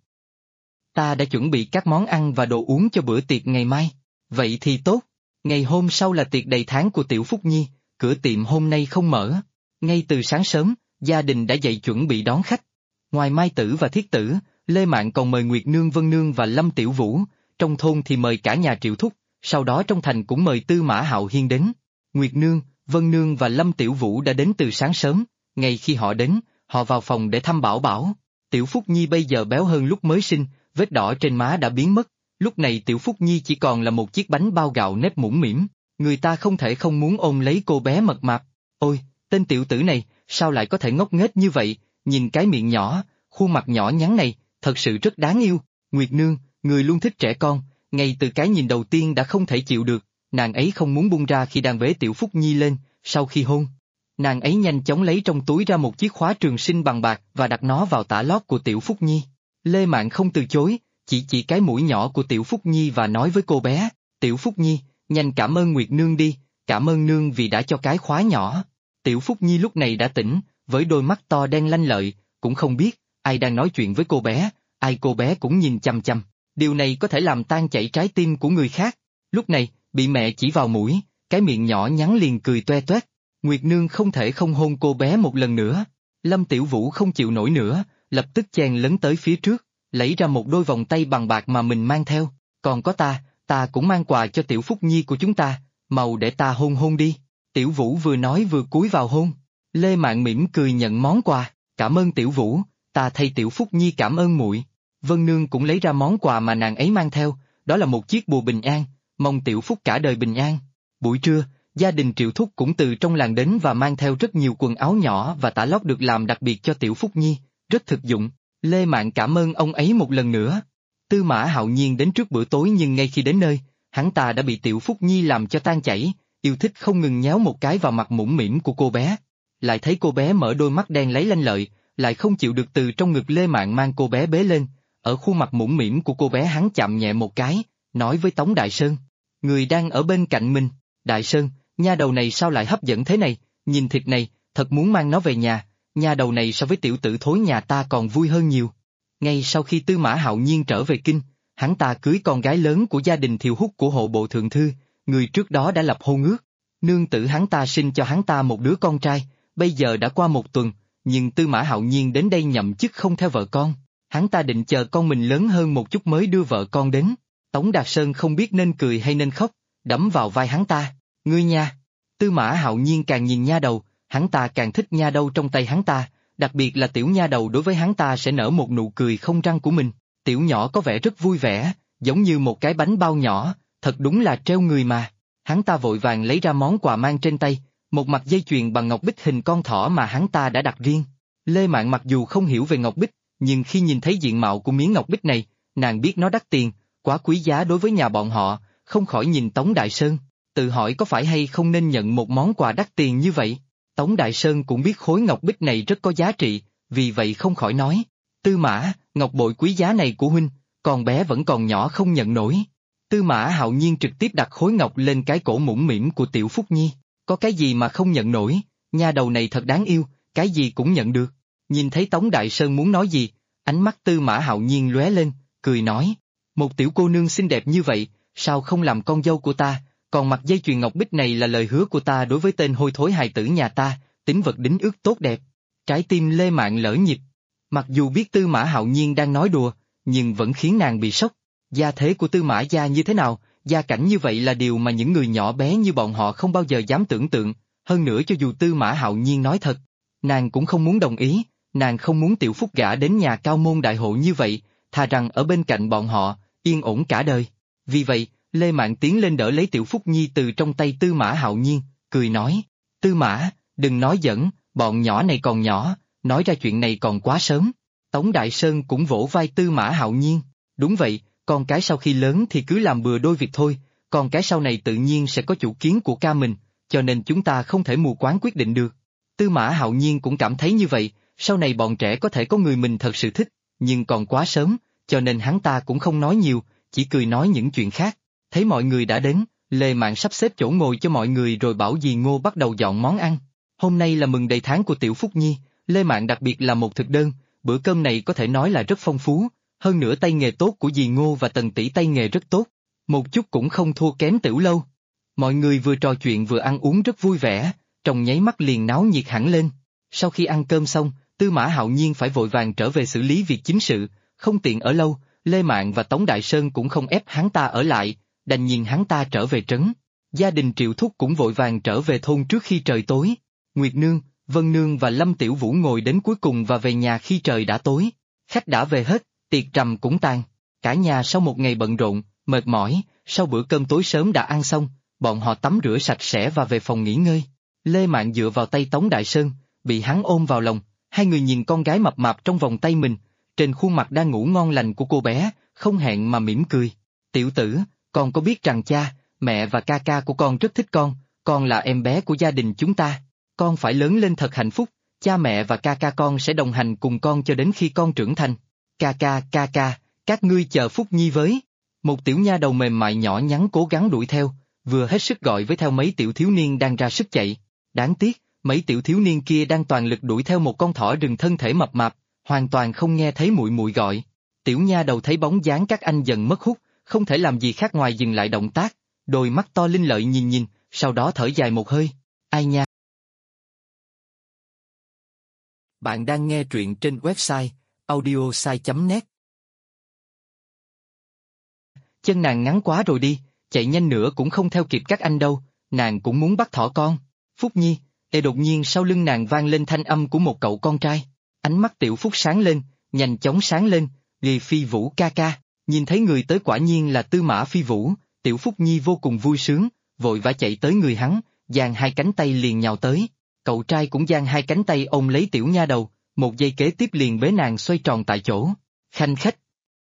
Ta đã chuẩn bị các món ăn và đồ uống cho bữa tiệc ngày mai. Vậy thì tốt. Ngày hôm sau là tiệc đầy tháng của Tiểu Phúc Nhi, cửa tiệm hôm nay không mở. Ngay từ sáng sớm, gia đình đã dậy chuẩn bị đón khách. Ngoài Mai Tử và Thiết Tử, Lê Mạn còn mời Nguyệt Nương, Vân Nương và Lâm Tiểu Vũ, trong thôn thì mời cả nhà Triệu Thúc, sau đó trong thành cũng mời Tư Mã Hạo Hiên đến. Nguyệt Nương, Vân Nương và Lâm Tiểu Vũ đã đến từ sáng sớm, ngay khi họ đến, họ vào phòng để thăm Bảo Bảo. Tiểu Phúc Nhi bây giờ béo hơn lúc mới sinh, vết đỏ trên má đã biến mất, lúc này Tiểu Phúc Nhi chỉ còn là một chiếc bánh bao gạo nếp mũm mĩm, người ta không thể không muốn ôm lấy cô bé mập mạp. Ôi, tên tiểu tử này, sao lại có thể ngốc nghếch như vậy, nhìn cái miệng nhỏ, khuôn mặt nhỏ nhắn này, thật sự rất đáng yêu. Nguyệt Nương, người luôn thích trẻ con, ngay từ cái nhìn đầu tiên đã không thể chịu được, nàng ấy không muốn buông ra khi đang bế Tiểu Phúc Nhi lên, sau khi hôn. Nàng ấy nhanh chóng lấy trong túi ra một chiếc khóa trường sinh bằng bạc và đặt nó vào tã lót của Tiểu Phúc Nhi. Lê Mạn không từ chối, chỉ cái mũi nhỏ của Tiểu Phúc Nhi và nói với cô bé, Tiểu Phúc Nhi, nhanh cảm ơn Nguyệt Nương đi, cảm ơn Nương vì đã cho cái khóa nhỏ. Tiểu Phúc Nhi lúc này đã tỉnh, với đôi mắt to đen lanh lợi, cũng không biết, ai đang nói chuyện với cô bé, ai cô bé cũng nhìn chằm chằm, điều này có thể làm tan chảy trái tim của người khác. Lúc này, bị mẹ chỉ vào mũi, cái miệng nhỏ nhắn liền cười toe toét. Nguyệt Nương không thể không hôn cô bé một lần nữa. Lâm Tiểu Vũ không chịu nổi nữa, lập tức chen lấn tới phía trước, lấy ra một đôi vòng tay bằng bạc mà mình mang theo. Còn có ta cũng mang quà cho Tiểu Phúc Nhi của chúng ta, mau để ta hôn hôn đi. Tiểu Vũ vừa nói vừa cúi vào hôn. Lê Mạn mỉm cười nhận món quà, cảm ơn Tiểu Vũ, ta thay Tiểu Phúc Nhi cảm ơn muội. Vân Nương cũng lấy ra món quà mà nàng ấy mang theo, đó là một chiếc bùa bình an, mong Tiểu Phúc cả đời bình an. Buổi trưa, gia đình Triệu Thúc cũng từ trong làng đến và mang theo rất nhiều quần áo nhỏ và tã lót được làm đặc biệt cho Tiểu Phúc Nhi, rất thực dụng. Lê Mạn cảm ơn ông ấy một lần nữa. Tư Mã Hạo Nhiên đến trước bữa tối nhưng ngay khi đến nơi, hắn ta đã bị Tiểu Phúc Nhi làm cho tan chảy, yêu thích không ngừng nhéo một cái vào mặt mũm mĩm của cô bé. Lại thấy cô bé mở đôi mắt đen lấy lanh lợi, lại không chịu được từ trong ngực Lê Mạn mang cô bé bế lên, ở khuôn mặt mũm mĩm của cô bé hắn chạm nhẹ một cái, nói với Tống Đại Sơn, người đang ở bên cạnh mình, Đại Sơn, nha đầu này sao lại hấp dẫn thế này, nhìn thịt này, thật muốn mang nó về nhà, nha đầu này so với tiểu tử thối nhà ta còn vui hơn nhiều. Ngay sau khi Tư Mã Hạo Nhiên trở về kinh, hắn ta cưới con gái lớn của gia đình Thiều Húc của hộ bộ thượng thư, người trước đó đã lập hôn ước. Nương tử hắn ta sinh cho hắn ta một đứa con trai, bây giờ đã qua 1 tuần, nhưng Tư Mã Hạo Nhiên đến đây nhậm chức không theo vợ con. Hắn ta định chờ con mình lớn hơn một chút mới đưa vợ con đến. Tống Đạt Sơn không biết nên cười hay nên khóc, đấm vào vai hắn ta. Ngươi nha! Tư Mã Hạo Nhiên càng nhìn nha đầu, hắn ta càng thích nha đầu trong tay hắn ta, đặc biệt là tiểu nha đầu đối với hắn ta sẽ nở một nụ cười không răng của mình. Tiểu nhỏ có vẻ rất vui vẻ, giống như một cái bánh bao nhỏ, thật đúng là treo người mà. Hắn ta vội vàng lấy ra món quà mang trên tay, một mặt dây chuyền bằng ngọc bích hình con thỏ mà hắn ta đã đặt riêng. Lê Mạn mặc dù không hiểu về ngọc bích, nhưng khi nhìn thấy diện mạo của miếng ngọc bích này, nàng biết nó đắt tiền, quá quý giá đối với nhà bọn họ, không khỏi nhìn Tống Đại Sơn, tự hỏi có phải hay không nên nhận một món quà đắt tiền như vậy. Tống Đại Sơn cũng biết khối ngọc bích này rất có giá trị, vì vậy không khỏi nói, Tư Mã, ngọc bội quý giá này của huynh, con bé vẫn còn nhỏ không nhận nổi. Tư Mã Hạo Nhiên trực tiếp đặt khối ngọc lên cái cổ mũm mĩm của Tiểu Phúc Nhi, có cái gì mà không nhận nổi, nha đầu này thật đáng yêu, cái gì cũng nhận được. Nhìn thấy Tống Đại Sơn muốn nói gì, ánh mắt Tư Mã Hạo Nhiên lóe lên, cười nói, một tiểu cô nương xinh đẹp như vậy, sao không làm con dâu của ta, còn mặc dây chuyền ngọc bích này là lời hứa của ta đối với tên hôi thối hài tử nhà ta, tín vật đính ước tốt đẹp. Trái tim Lê Mạn lỡ nhịp. Mặc dù biết Tư Mã Hạo Nhiên đang nói đùa, nhưng vẫn khiến nàng bị sốc. Gia thế của Tư Mã gia như thế nào, gia cảnh như vậy là điều mà những người nhỏ bé như bọn họ không bao giờ dám tưởng tượng, hơn nữa cho dù Tư Mã Hạo Nhiên nói thật, nàng cũng không muốn đồng ý, nàng không muốn Tiểu Phúc gả đến nhà cao môn đại hộ như vậy, thà rằng ở bên cạnh bọn họ, yên ổn cả đời. Vì vậy, Lê Mạn tiến lên đỡ lấy Tiểu Phúc Nhi từ trong tay Tư Mã Hạo Nhiên, cười nói, Tư Mã, đừng nói giỡn, bọn nhỏ này còn nhỏ, nói ra chuyện này còn quá sớm. Tống Đại Sơn cũng vỗ vai Tư Mã Hạo Nhiên, đúng vậy, con cái sau khi lớn thì cứ làm bừa đôi việc thôi, con cái sau này tự nhiên sẽ có chủ kiến của ca mình, cho nên chúng ta không thể mù quáng quyết định được. Tư Mã Hạo Nhiên cũng cảm thấy như vậy, sau này bọn trẻ có thể có người mình thật sự thích, nhưng còn quá sớm, cho nên hắn ta cũng không nói nhiều, chỉ cười nói những chuyện khác. Thấy mọi người đã đến, Lê Mạn sắp xếp chỗ ngồi cho mọi người rồi bảo dì Ngô bắt đầu dọn món ăn. Hôm nay là mừng đầy tháng của Tiểu Phúc Nhi, Lê Mạn đặc biệt làm một thực đơn, bữa cơm này có thể nói là rất phong phú, hơn nữa tay nghề tốt của dì Ngô và Tần tỷ tay nghề rất tốt, một chút cũng không thua kém Tiểu Lâu. Mọi người vừa trò chuyện vừa ăn uống rất vui vẻ, trong nháy mắt liền náo nhiệt hẳn lên. Sau khi ăn cơm xong, Tư Mã Hạo Nhiên phải vội vàng trở về xử lý việc chính sự, không tiện ở lâu, Lê Mạn và Tống Đại Sơn cũng không ép hắn ta ở lại, đành nhìn hắn ta trở về trấn. Gia đình Triệu Thúc cũng vội vàng trở về thôn trước khi trời tối. Nguyệt Nương, Vân Nương và Lâm Tiểu Vũ ngồi đến cuối cùng và về nhà khi trời đã tối. Khách đã về hết, tiệc trầm cũng tàn. Cả nhà sau một ngày bận rộn, mệt mỏi, sau bữa cơm tối sớm đã ăn xong, bọn họ tắm rửa sạch sẽ và về phòng nghỉ ngơi. Lê Mạn dựa vào tay Tống Đại Sơn, bị hắn ôm vào lòng, hai người nhìn con gái mập mạp trong vòng tay mình, trên khuôn mặt đang ngủ ngon lành của cô bé, không hẹn mà mỉm cười. Tiểu tử, con có biết rằng cha, mẹ và ca ca của con rất thích con là em bé của gia đình chúng ta. Con phải lớn lên thật hạnh phúc, cha mẹ và ca ca con sẽ đồng hành cùng con cho đến khi con trưởng thành. Ca ca, các ngươi chờ Phúc Nhi với. Một tiểu nha đầu mềm mại nhỏ nhắn cố gắng đuổi theo, vừa hết sức gọi với theo mấy tiểu thiếu niên đang ra sức chạy. Đáng tiếc, mấy tiểu thiếu niên kia đang toàn lực đuổi theo một con thỏ rừng thân thể mập mạp, hoàn toàn không nghe thấy muội muội gọi. Tiểu nha đầu thấy bóng dáng các anh dần mất hút, không thể làm gì khác ngoài dừng lại động tác, đôi mắt to linh lợi nhìn, sau đó thở dài một hơi. Ai nha? Bạn đang nghe truyện trên website audiosai.net. Chân nàng ngắn quá rồi đi, chạy nhanh nữa cũng không theo kịp các anh đâu, nàng cũng muốn bắt thỏ con. Phúc Nhi, đột nhiên sau lưng nàng vang lên thanh âm của một cậu con trai. Ánh mắt Tiểu Phúc sáng lên, nhanh chóng sáng lên, Lì Phi Vũ ca ca, nhìn thấy người tới quả nhiên là Tư Mã Phi Vũ, Tiểu Phúc Nhi vô cùng vui sướng, vội vã chạy tới người hắn, giang hai cánh tay liền nhào tới. Cậu trai cũng giang hai cánh tay ôm lấy tiểu nha đầu, một giây kế tiếp liền bế nàng xoay tròn tại chỗ. Khanh khách.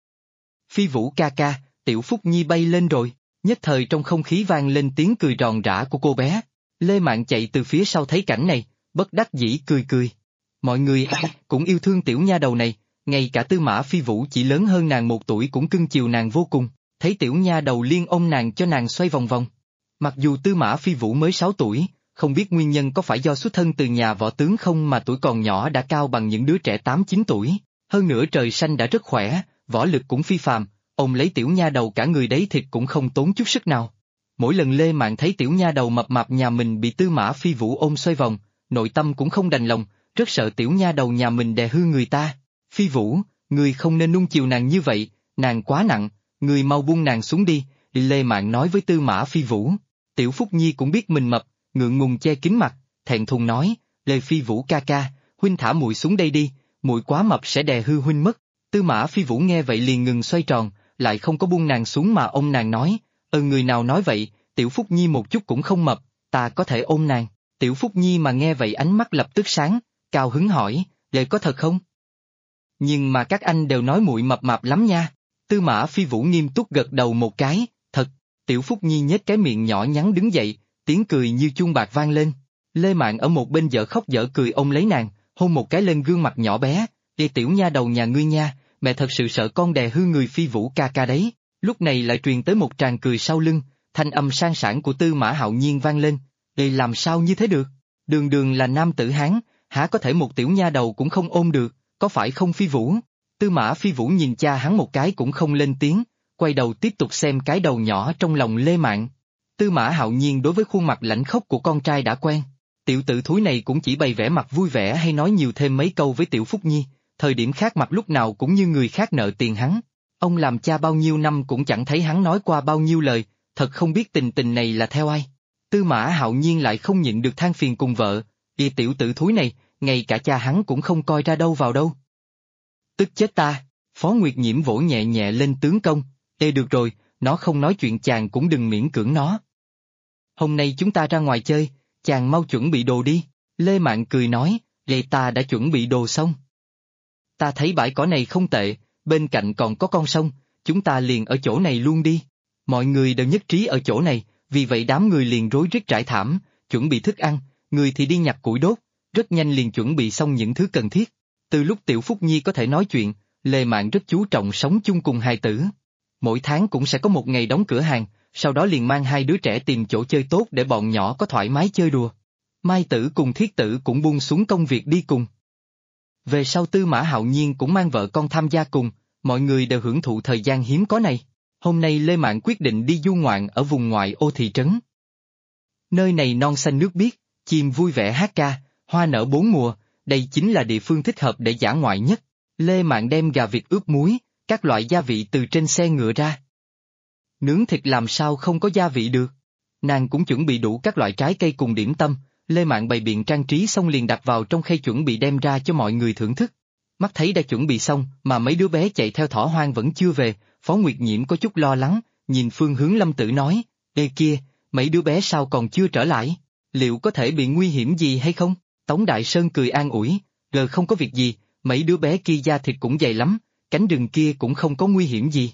Phi Vũ ca ca, Tiểu Phúc Nhi bay lên rồi, nhất thời trong không khí vang lên tiếng cười ròn rã của cô bé. Lê Mạn chạy từ phía sau thấy cảnh này, bất đắc dĩ cười. Mọi người cũng yêu thương tiểu nha đầu này, ngay cả Tư Mã Phi Vũ chỉ lớn hơn nàng 1 tuổi cũng cưng chiều nàng vô cùng, thấy tiểu nha đầu liên ôm nàng cho nàng xoay vòng vòng. Mặc dù Tư Mã Phi Vũ mới 6 tuổi, không biết nguyên nhân có phải do xuất thân từ nhà võ tướng không mà tuổi còn nhỏ đã cao bằng những đứa trẻ 8-9 tuổi, hơn nữa trời xanh đã rất khỏe, võ lực cũng phi phàm, ôm lấy tiểu nha đầu cả người đấy thịt cũng không tốn chút sức nào. Mỗi lần Lê Mạn thấy tiểu nha đầu mập mạp nhà mình bị Tư Mã Phi Vũ ôm xoay vòng, nội tâm cũng không đành lòng, rất sợ tiểu nha đầu nhà mình đè hư người ta. Phi Vũ, ngươi không nên nuông chiều nàng như vậy, nàng quá nặng, ngươi mau buông nàng xuống đi, Lê Mạn nói với Tư Mã Phi Vũ. Tiểu Phúc Nhi cũng biết mình mập, ngượng ngùng che kín mặt, thẹn thùng nói, Lê Phi Vũ ca ca, huynh thả muội xuống đây đi, muội quá mập sẽ đè hư huynh mất. Tư Mã Phi Vũ nghe vậy liền ngừng xoay tròn, lại không có buông nàng xuống mà ôm nàng nói, người nào nói vậy, Tiểu Phúc Nhi một chút cũng không mập, ta có thể ôm nàng. Tiểu Phúc Nhi mà nghe vậy ánh mắt lập tức sáng, cao hứng hỏi, Lê có thật không? Nhưng mà các anh đều nói muội mập mạp lắm nha. Tư Mã Phi Vũ nghiêm túc gật đầu một cái, thật. Tiểu Phúc Nhi nhếch cái miệng nhỏ nhắn đứng dậy, tiếng cười như chuông bạc vang lên. Lê Mạn ở một bên dở khóc dở cười ôm lấy nàng, hôn một cái lên gương mặt nhỏ bé, đi tiểu nha đầu nhà ngươi nha, mẹ thật sự sợ con đè hư người Phi Vũ ca ca đấy. Lúc này lại truyền tới một tràng cười sau lưng, thanh âm sang sảng của Tư Mã Hạo Nhiên vang lên, làm sao như thế được? Đường đường là nam tử Hán, há có thể một tiểu nha đầu cũng không ôm được, có phải không Phi Vũ? Tư Mã Phi Vũ nhìn cha hắn một cái cũng không lên tiếng, quay đầu tiếp tục xem cái đầu nhỏ trong lòng Lê Mạn. Tư Mã Hạo Nhiên đối với khuôn mặt lãnh khốc của con trai đã quen, tiểu tử thúi này cũng chỉ bày vẻ mặt vui vẻ hay nói nhiều thêm mấy câu với Tiểu Phúc Nhi, thời điểm khác mặt lúc nào cũng như người khác nợ tiền hắn. Ông làm cha bao nhiêu năm cũng chẳng thấy hắn nói qua bao nhiêu lời, thật không biết tình tình này là theo ai. Tư Mã Hạo Nhiên lại không nhịn được than phiền cùng vợ, tiểu tử thúi này, ngay cả cha hắn cũng không coi ra đâu vào đâu. Tức chết ta, Phó Nguyệt Nhiễm vỗ nhẹ nhẹ lên tướng công, được rồi, nó không nói chuyện chàng cũng đừng miễn cưỡng nó. Hôm nay chúng ta ra ngoài chơi, chàng mau chuẩn bị đồ đi. Lê Mạn cười nói, vậy ta đã chuẩn bị đồ xong. Ta thấy bãi cỏ này không tệ, bên cạnh còn có con sông, chúng ta liền ở chỗ này luôn đi. Mọi người đều nhất trí ở chỗ này, vì vậy đám người liền rối rít trải thảm, chuẩn bị thức ăn, người thì đi nhặt củi đốt, rất nhanh liền chuẩn bị xong những thứ cần thiết. Từ lúc Tiểu Phúc Nhi có thể nói chuyện, Lê Mạn rất chú trọng sống chung cùng hài tử. Mỗi tháng cũng sẽ có một ngày đóng cửa hàng, sau đó liền mang hai đứa trẻ tìm chỗ chơi tốt để bọn nhỏ có thoải mái chơi đùa. Mai Tử cùng Thiết Tử cũng buông xuống công việc đi cùng. Về sau Tư Mã Hạo Nhiên cũng mang vợ con tham gia cùng, mọi người đều hưởng thụ thời gian hiếm có này. Hôm nay Lê Mạn quyết định đi du ngoạn ở vùng ngoại ô thị trấn. Nơi này non xanh nước biếc, chim vui vẻ hát ca, hoa nở bốn mùa, đây chính là địa phương thích hợp để dã ngoại nhất. Lê Mạn đem gà vịt ướp muối, các loại gia vị từ trên xe ngựa ra. Nướng thịt làm sao không có gia vị được. Nàng cũng chuẩn bị đủ các loại trái cây cùng điểm tâm, Lê Mạn bày biện trang trí xong liền đặt vào trong khay chuẩn bị đem ra cho mọi người thưởng thức. Mắt thấy đã chuẩn bị xong mà mấy đứa bé chạy theo thỏ hoang vẫn chưa về, Phó Nguyệt Nhiễm có chút lo lắng, nhìn phương hướng Lâm Tử nói, ê kia, mấy đứa bé sao còn chưa trở lại, liệu có thể bị nguy hiểm gì hay không? Tống Đại Sơn cười an ủi, không có việc gì, mấy đứa bé kia da thịt cũng dày lắm, cánh rừng kia cũng không có nguy hiểm gì.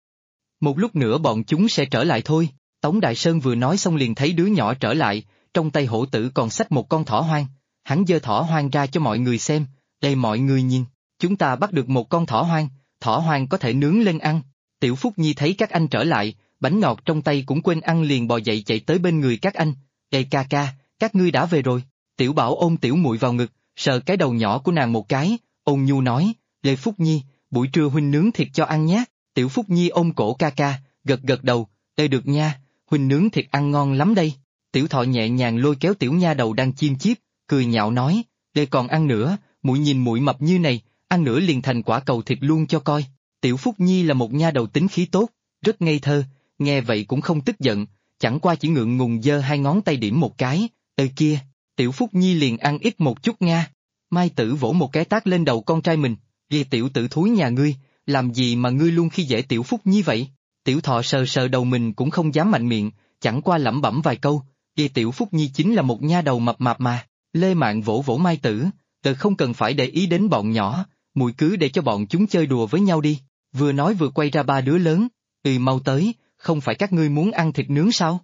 Một lúc nữa bọn chúng sẽ trở lại thôi. Tống Đại Sơn vừa nói xong liền thấy đứa nhỏ trở lại, trong tay hổ tử còn xách một con thỏ hoang, hắn giơ thỏ hoang ra cho mọi người xem, đây mọi người nhìn, chúng ta bắt được một con thỏ hoang có thể nướng lên ăn. Tiểu Phúc Nhi thấy các anh trở lại, bánh ngọt trong tay cũng quên ăn liền bò dậy chạy tới bên người các anh, ê ca ca, các ngươi đã về rồi. Tiểu Bảo ôm Tiểu Muội vào ngực, sờ cái đầu nhỏ của nàng một cái, ôn nhu nói, Lê Phúc Nhi, buổi trưa huynh nướng thịt cho ăn nhé. Tiểu Phúc Nhi ôm cổ ca ca, gật gật đầu, ê được nha, huynh nướng thịt ăn ngon lắm đây. Tiểu Thọ nhẹ nhàng lôi kéo tiểu nha đầu đang chim chiếp, cười nhạo nói, Lê còn ăn nữa, muội nhìn muội mập như này, ăn nữa liền thành quả cầu thịt luôn cho coi. Tiểu Phúc Nhi là một nha đầu tính khí tốt, rất ngây thơ, nghe vậy cũng không tức giận, chẳng qua chỉ ngượng ngùng giơ hai ngón tay điểm một cái, ê kia, Tiểu Phúc Nhi liền ăn ít một chút nha. Mai Tử vỗ một cái tát lên đầu con trai mình, ghê tiểu tử thúi nhà ngươi, làm gì mà ngươi luôn khi dễ Tiểu Phúc Nhi vậy? Tiểu Thọ sờ sờ đầu mình cũng không dám mạnh miệng, chẳng qua lẩm bẩm vài câu, ghê Tiểu Phúc Nhi chính là một nha đầu mập mạp mà. Lê Mạn vỗ vỗ Mai Tử, không cần phải để ý đến bọn nhỏ, muội cứ để cho bọn chúng chơi đùa với nhau đi. Vừa nói vừa quay ra ba đứa lớn, mau tới, không phải các ngươi muốn ăn thịt nướng sao?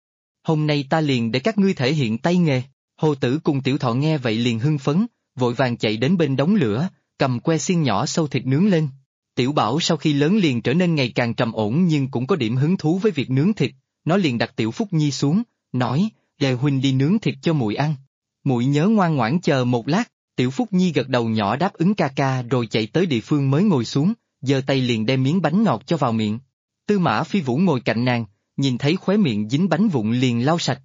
Hôm nay ta liền để các ngươi thể hiện tay nghề. Hồ Tử cùng Tiểu Thọ nghe vậy liền hưng phấn, vội vàng chạy đến bên đống lửa, cầm que xiên nhỏ sâu thịt nướng lên. Tiểu Bảo sau khi lớn liền trở nên ngày càng trầm ổn nhưng cũng có điểm hứng thú với việc nướng thịt, nó liền đặt Tiểu Phúc Nhi xuống, nói, để huynh đi nướng thịt cho muội ăn. Muội nhớ ngoan ngoãn chờ một lát. Tiểu Phúc Nhi gật đầu nhỏ đáp ứng ca ca rồi chạy tới địa phương mới ngồi xuống, giơ tay liền đem miếng bánh ngọt cho vào miệng. Tư Mã Phi Vũ ngồi cạnh nàng, nhìn thấy khóe miệng dính bánh vụn liền lau sạch.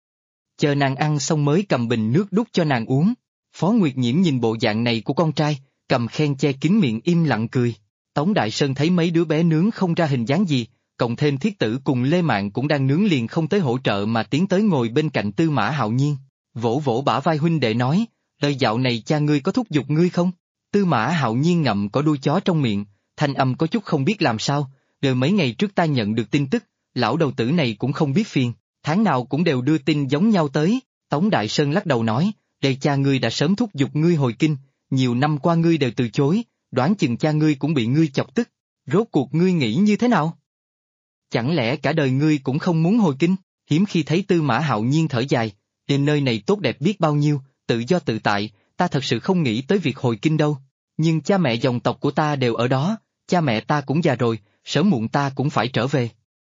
Chờ nàng ăn xong mới cầm bình nước đút cho nàng uống. Phó Nguyệt Nhiễm nhìn bộ dạng này của con trai, cầm khen che kín miệng im lặng cười. Tống Đại Sơn thấy mấy đứa bé nướng không ra hình dáng gì, cộng thêm Thiết Tử cùng Lê Mạn cũng đang nướng liền không tới hỗ trợ mà tiến tới ngồi bên cạnh Tư Mã Hạo Nhiên, vỗ vỗ bả vai huynh đệ nói, lời dạo này cha ngươi có thúc giục ngươi không? Tư Mã Hạo Nhiên ngậm có đuôi chó trong miệng, thanh âm có chút không biết làm sao, mấy ngày trước ta nhận được tin tức, lão đầu tử này cũng không biết phiền, tháng nào cũng đều đưa tin giống nhau tới. Tống Đại Sơn lắc đầu nói, cha ngươi đã sớm thúc giục ngươi hồi kinh, nhiều năm qua ngươi đều từ chối, đoán chừng cha ngươi cũng bị ngươi chọc tức, rốt cuộc ngươi nghĩ như thế nào? Chẳng lẽ cả đời ngươi cũng không muốn hồi kinh? Hiếm khi thấy Tư Mã Hạo Nhiên thở dài, nơi này tốt đẹp biết bao nhiêu, tự do tự tại, ta thật sự không nghĩ tới việc hồi kinh đâu, nhưng cha mẹ dòng tộc của ta đều ở đó, cha mẹ ta cũng già rồi, sớm muộn ta cũng phải trở về.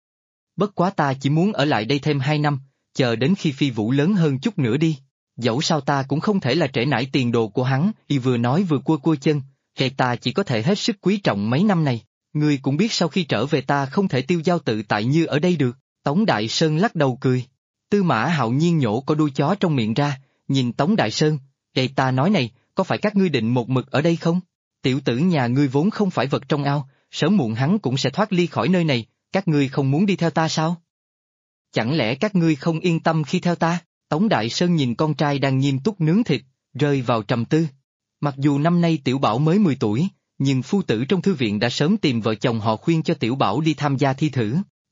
Bất quá ta chỉ muốn ở lại đây thêm 2 năm, chờ đến khi Phi Vũ lớn hơn chút nữa đi, dẫu sao ta cũng không thể là trễ nải tiền đồ của hắn. Y vừa nói vừa cua chân, ta chỉ có thể hết sức quý trọng mấy năm này, ngươi cũng biết sau khi trở về ta không thể tiêu dao tự tại như ở đây được. Tống Đại Sơn lắc đầu cười. Tư Mã Hạo Nhiên nhổ có đuôi chó trong miệng ra, nhìn Tống Đại Sơn, ta nói này, có phải các ngươi định một mực ở đây không? Tiểu tử nhà ngươi vốn không phải vật trong ao, sớm muộn hắn cũng sẽ thoát ly khỏi nơi này, các ngươi không muốn đi theo ta sao? Chẳng lẽ các ngươi không yên tâm khi theo ta? Tống Đại Sơn nhìn con trai đang nghiêm túc nướng thịt, rơi vào trầm tư. Mặc dù năm nay Tiểu Bảo mới 10 tuổi, nhưng phu tử trong thư viện đã sớm tìm vợ chồng họ khuyên cho Tiểu Bảo đi tham gia thi thử.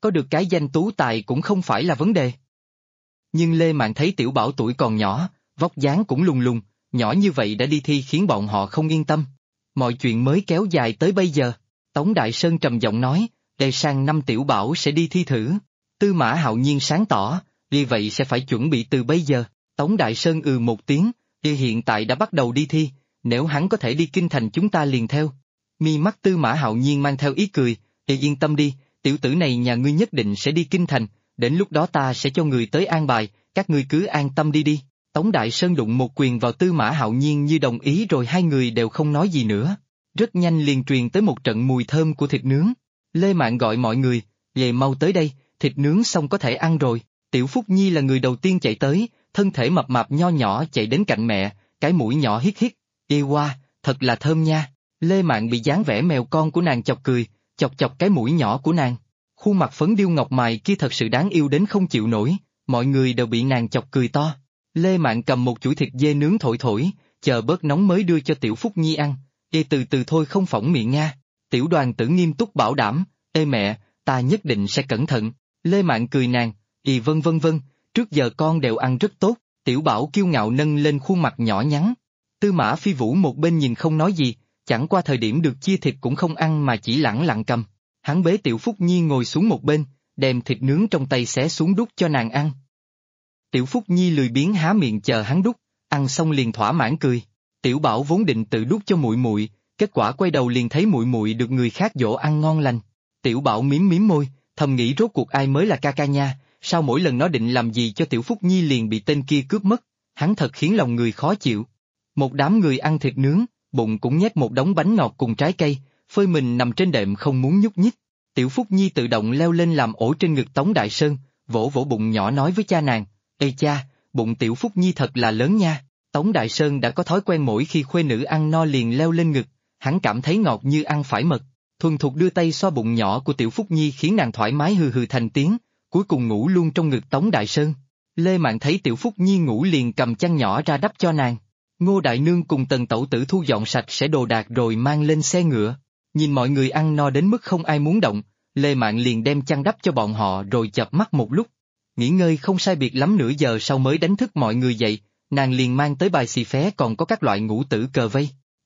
có được cái danh tú tài cũng không phải là vấn đề. Nhưng Lê Mạn thấy Tiểu Bảo tuổi còn nhỏ, vóc dáng cũng lùng lùng, nhỏ như vậy đã đi thi khiến bọn họ không yên tâm. Mọi chuyện mới kéo dài tới bây giờ. Tống Đại Sơn trầm giọng nói, để sang năm Tiểu Bảo sẽ đi thi thử. Tư Mã Hạo Nhiên sáng tỏ, vì vậy sẽ phải chuẩn bị từ bây giờ. Tống Đại Sơn một tiếng, vì hiện tại đã bắt đầu đi thi, nếu hắn có thể đi kinh thành chúng ta liền theo. Mi mắt Tư Mã Hạo Nhiên mang theo ý cười, yên tâm đi, tiểu tử này nhà ngươi nhất định sẽ đi kinh thành, đến lúc đó ta sẽ cho người tới an bài, các ngươi cứ an tâm đi đi. Tống Đại Sơn đụng một quyền vào Tư Mã Hạo Nhiên như đồng ý rồi hai người đều không nói gì nữa. Rất nhanh liền truyền tới một trận mùi thơm của thịt nướng. Lê Mạn gọi mọi người, về mau tới đây, thịt nướng xong có thể ăn rồi. Tiểu Phúc Nhi là người đầu tiên chạy tới, thân thể mập mạp nho nhỏ chạy đến cạnh mẹ, cái mũi nhỏ hít hít, wow, thật là thơm nha. Lê Mạn bị dáng vẻ mèo con của nàng chọc cười, chọc chọc cái mũi nhỏ của nàng. Khuôn mặt phấn điêu ngọc mài kia thật sự đáng yêu đến không chịu nổi, mọi người đều bị nàng chọc cười to. Lê Mạn cầm một chuỗi thịt dê nướng thổi thổi, chờ bớt nóng mới đưa cho Tiểu Phúc Nhi ăn. Từ từ thôi không phỏng miệng nha. Tiểu Đoàn Tử nghiêm túc bảo đảm, mẹ, ta nhất định sẽ cẩn thận. Lê Mạn cười nàng, vâng, trước giờ con đều ăn rất tốt. Tiểu Bảo kiêu ngạo nâng lên khuôn mặt nhỏ nhắn. Tư Mã Phi Vũ một bên nhìn không nói gì, chẳng qua thời điểm được chia thịt cũng không ăn mà chỉ lẳng lặng cầm. Hắn bế Tiểu Phúc Nhi ngồi xuống một bên, đem thịt nướng trong tay xé xuống đút cho nàng ăn. Tiểu Phúc Nhi lười biếng há miệng chờ hắn đút, ăn xong liền thỏa mãn cười. Tiểu Bảo vốn định tự đút cho muội muội, kết quả quay đầu liền thấy muội muội được người khác dỗ ăn ngon lành. Tiểu Bảo mím môi, thầm nghĩ rốt cuộc ai mới là ca ca nha, sao mỗi lần nó định làm gì cho Tiểu Phúc Nhi liền bị tên kia cướp mất, hắn thật khiến lòng người khó chịu. Một đám người ăn thịt nướng, bụng cũng nhét một đống bánh ngọt cùng trái cây, phơi mình nằm trên đệm không muốn nhúc nhích. Tiểu Phúc Nhi tự động leo lên làm ổ trên ngực Tống Đại Sơn, vỗ vỗ bụng nhỏ nói với cha nàng, ê cha, bụng Tiểu Phúc Nhi thật là lớn nha. Tống Đại Sơn đã có thói quen mỗi khi khuê nữ ăn no liền leo lên ngực, hắn cảm thấy ngọt như ăn phải mật, thuần thục đưa tay xoa bụng nhỏ của Tiểu Phúc Nhi khiến nàng thoải mái hừ hừ thành tiếng, cuối cùng ngủ luôn trong ngực Tống Đại Sơn. Lê Mạn thấy Tiểu Phúc Nhi ngủ liền cầm chăn nhỏ ra đắp cho nàng. Ngô Đại Nương cùng Tần Tẩu Tử thu dọn sạch sẽ đồ đạc rồi mang lên xe ngựa. Nhìn mọi người ăn no đến mức không ai muốn động, Lê Mạn liền đem chăn đắp cho bọn họ rồi chợp mắt một lúc. Nghỉ ngơi không sai biệt lắm nửa giờ sau mới đánh thức mọi người dậy, nàng liền mang tới bài xì phé còn có các loại ngũ tử cờ vây.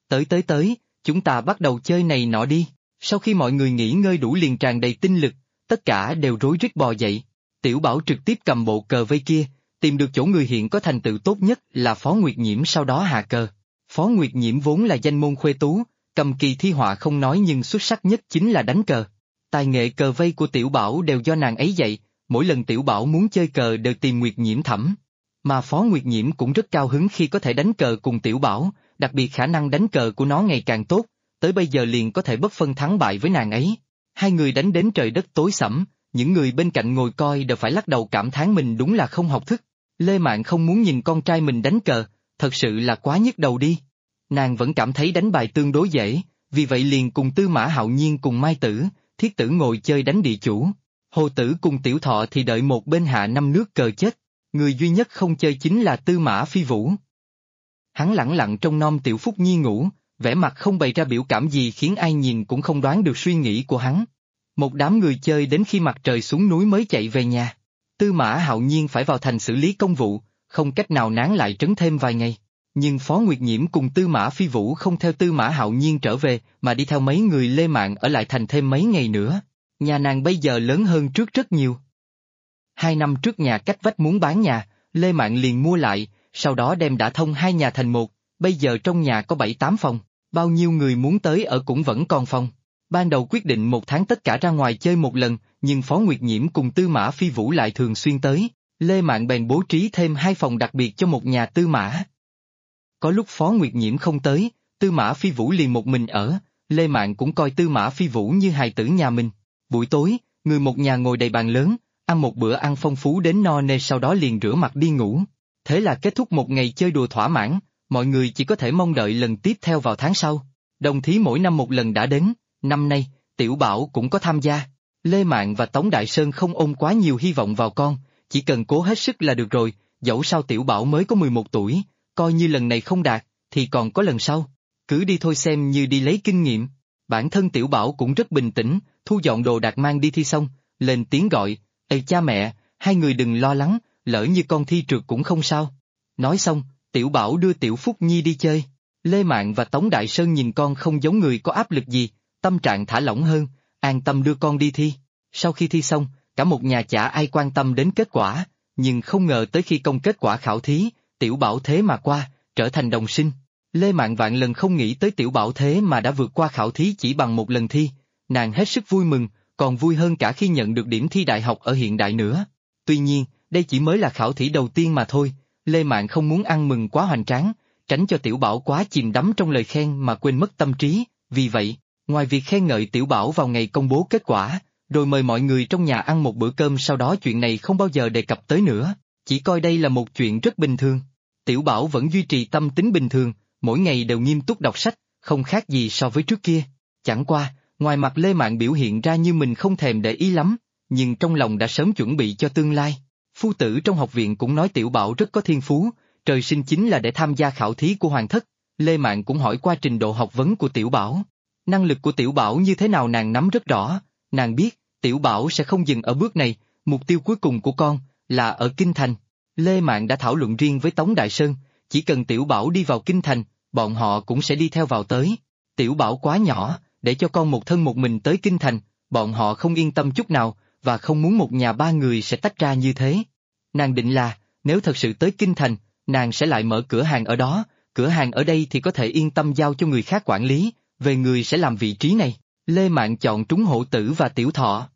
Tới, chúng ta bắt đầu chơi này nọ đi. Sau khi mọi người nghỉ ngơi đủ liền tràn đầy tinh lực, tất cả đều rối rít bò dậy. Tiểu Bảo trực tiếp cầm bộ cờ vây kia, tìm được chỗ người hiện có thành tựu tốt nhất là Phó Nguyệt Nhiễm sau đó hạ cờ. Phó Nguyệt Nhiễm vốn là danh môn khuê tú, cầm kỳ thi họa không nói nhưng xuất sắc nhất chính là đánh cờ. Tài nghệ cờ vây của Tiểu Bảo đều do nàng ấy dạy, mỗi lần Tiểu Bảo muốn chơi cờ đều tìm Nguyệt Nhiễm thẩm. Mà Phó Nguyệt Nhiễm cũng rất cao hứng khi có thể đánh cờ cùng Tiểu Bảo, đặc biệt khả năng đánh cờ của nó ngày càng tốt, tới bây giờ liền có thể bất phân thắng bại với nàng ấy. Hai người đánh đến trời đất tối sẫm, những người bên cạnh ngồi coi đều phải lắc đầu cảm thán mình đúng là không học thức. Lê Mạn không muốn nhìn con trai mình đánh cờ, thật sự là quá nhức đầu đi. Nàng vẫn cảm thấy đánh bài tương đối dễ, vì vậy liền cùng Tư Mã Hạo Nhiên cùng Mai Tử, Thiết Tử ngồi chơi đánh địa chủ. Hồ Tử cùng Tiểu Thọ thì đợi một bên hạ năm nước cờ chết, người duy nhất không chơi chính là Tư Mã Phi Vũ. Hắn lẳng lặng trông nom Tiểu Phúc Nhi ngủ, vẻ mặt không bày ra biểu cảm gì khiến ai nhìn cũng không đoán được suy nghĩ của hắn. Một đám người chơi đến khi mặt trời xuống núi mới chạy về nhà. Tư Mã Hạo Nhiên phải vào thành xử lý công vụ, không cách nào nán lại trấn thêm vài ngày. Nhưng Phó Nguyệt Nhiễm cùng Tư Mã Phi Vũ không theo Tư Mã Hạo Nhiên trở về mà đi theo mấy người Lê Mạn ở lại thành thêm mấy ngày nữa. Nhà nàng bây giờ lớn hơn trước rất nhiều. 2 năm trước nhà cách vách muốn bán nhà, Lê Mạn liền mua lại, sau đó đem đã thông hai nhà thành một, bây giờ trong nhà có 7-8 phòng, bao nhiêu người muốn tới ở cũng vẫn còn phòng. Ban đầu quyết định 1 tháng tất cả ra ngoài chơi một lần, nhưng Phó Nguyệt Nhiễm cùng Tư Mã Phi Vũ lại thường xuyên tới, Lê Mạn bèn bố trí thêm 2 phòng đặc biệt cho một nhà Tư Mã. Có lúc Phó Nguyệt Nhiễm không tới, Tư Mã Phi Vũ liền một mình ở, Lê Mạn cũng coi Tư Mã Phi Vũ như hài tử nhà mình. Buổi tối, người một nhà ngồi đầy bàn lớn, ăn một bữa ăn phong phú đến no nê sau đó liền rửa mặt đi ngủ. Thế là kết thúc một ngày chơi đùa thỏa mãn, mọi người chỉ có thể mong đợi lần tiếp theo vào tháng sau. Đồng thí mỗi năm một lần đã đến, năm nay, Tiểu Bảo cũng có tham gia. Lê Mạn và Tống Đại Sơn không ôm quá nhiều hy vọng vào con, chỉ cần cố hết sức là được rồi, dẫu sao Tiểu Bảo mới có 11 tuổi, coi như lần này không đạt, thì còn có lần sau. Cứ đi thôi xem như đi lấy kinh nghiệm. Bản thân Tiểu Bảo cũng rất bình tĩnh, thu dọn đồ đạc mang đi thi xong, lên tiếng gọi, "Ê cha mẹ, hai người đừng lo lắng, lỡ như con thi trượt cũng không sao." Nói xong, Tiểu Bảo đưa Tiểu Phúc Nhi đi chơi. Lê Mạn và Tống Đại Sơn nhìn con không giống người có áp lực gì, tâm trạng thả lỏng hơn, an tâm đưa con đi thi. Sau khi thi xong, cả một nhà chả ai quan tâm đến kết quả, nhưng không ngờ tới khi công kết quả khảo thí, Tiểu Bảo thế mà qua, trở thành đồng sinh. Lê Mạn vạn lần không nghĩ tới Tiểu Bảo thế mà đã vượt qua khảo thí chỉ bằng một lần thi, nàng hết sức vui mừng, còn vui hơn cả khi nhận được điểm thi đại học ở hiện đại nữa. Tuy nhiên, đây chỉ mới là khảo thí đầu tiên mà thôi, Lê Mạn không muốn ăn mừng quá hoành tráng, tránh cho Tiểu Bảo quá chìm đắm trong lời khen mà quên mất tâm trí, vì vậy, ngoài việc khen ngợi Tiểu Bảo vào ngày công bố kết quả, rồi mời mọi người trong nhà ăn một bữa cơm, sau đó chuyện này không bao giờ đề cập tới nữa, chỉ coi đây là một chuyện rất bình thường. Tiểu Bảo vẫn duy trì tâm tính bình thường, mỗi ngày đều nghiêm túc đọc sách, không khác gì so với trước kia. Chẳng qua, ngoài mặt Lê Mạn biểu hiện ra như mình không thèm để ý lắm, nhưng trong lòng đã sớm chuẩn bị cho tương lai. Phu tử trong học viện cũng nói Tiểu Bảo rất có thiên phú, trời sinh chính là để tham gia khảo thí của hoàng thất. Lê Mạn cũng hỏi qua trình độ học vấn của Tiểu Bảo. Năng lực của Tiểu Bảo như thế nào nàng nắm rất rõ, nàng biết, Tiểu Bảo sẽ không dừng ở bước này, mục tiêu cuối cùng của con là ở Kinh Thành. Lê Mạn đã thảo luận riêng với Tống Đại Sơn, chỉ cần Tiểu Bảo đi vào Kinh Thành, bọn họ cũng sẽ đi theo vào tới. Tiểu Bảo quá nhỏ, để cho con một thân một mình tới Kinh Thành, bọn họ không yên tâm chút nào, và không muốn một nhà ba người sẽ tách ra như thế. Nàng định là, nếu thật sự tới Kinh Thành, nàng sẽ lại mở cửa hàng ở đó, cửa hàng ở đây thì có thể yên tâm giao cho người khác quản lý, về người sẽ làm vị trí này. Lê Mạn chọn trúng Hổ Tử và Tiểu Thọ.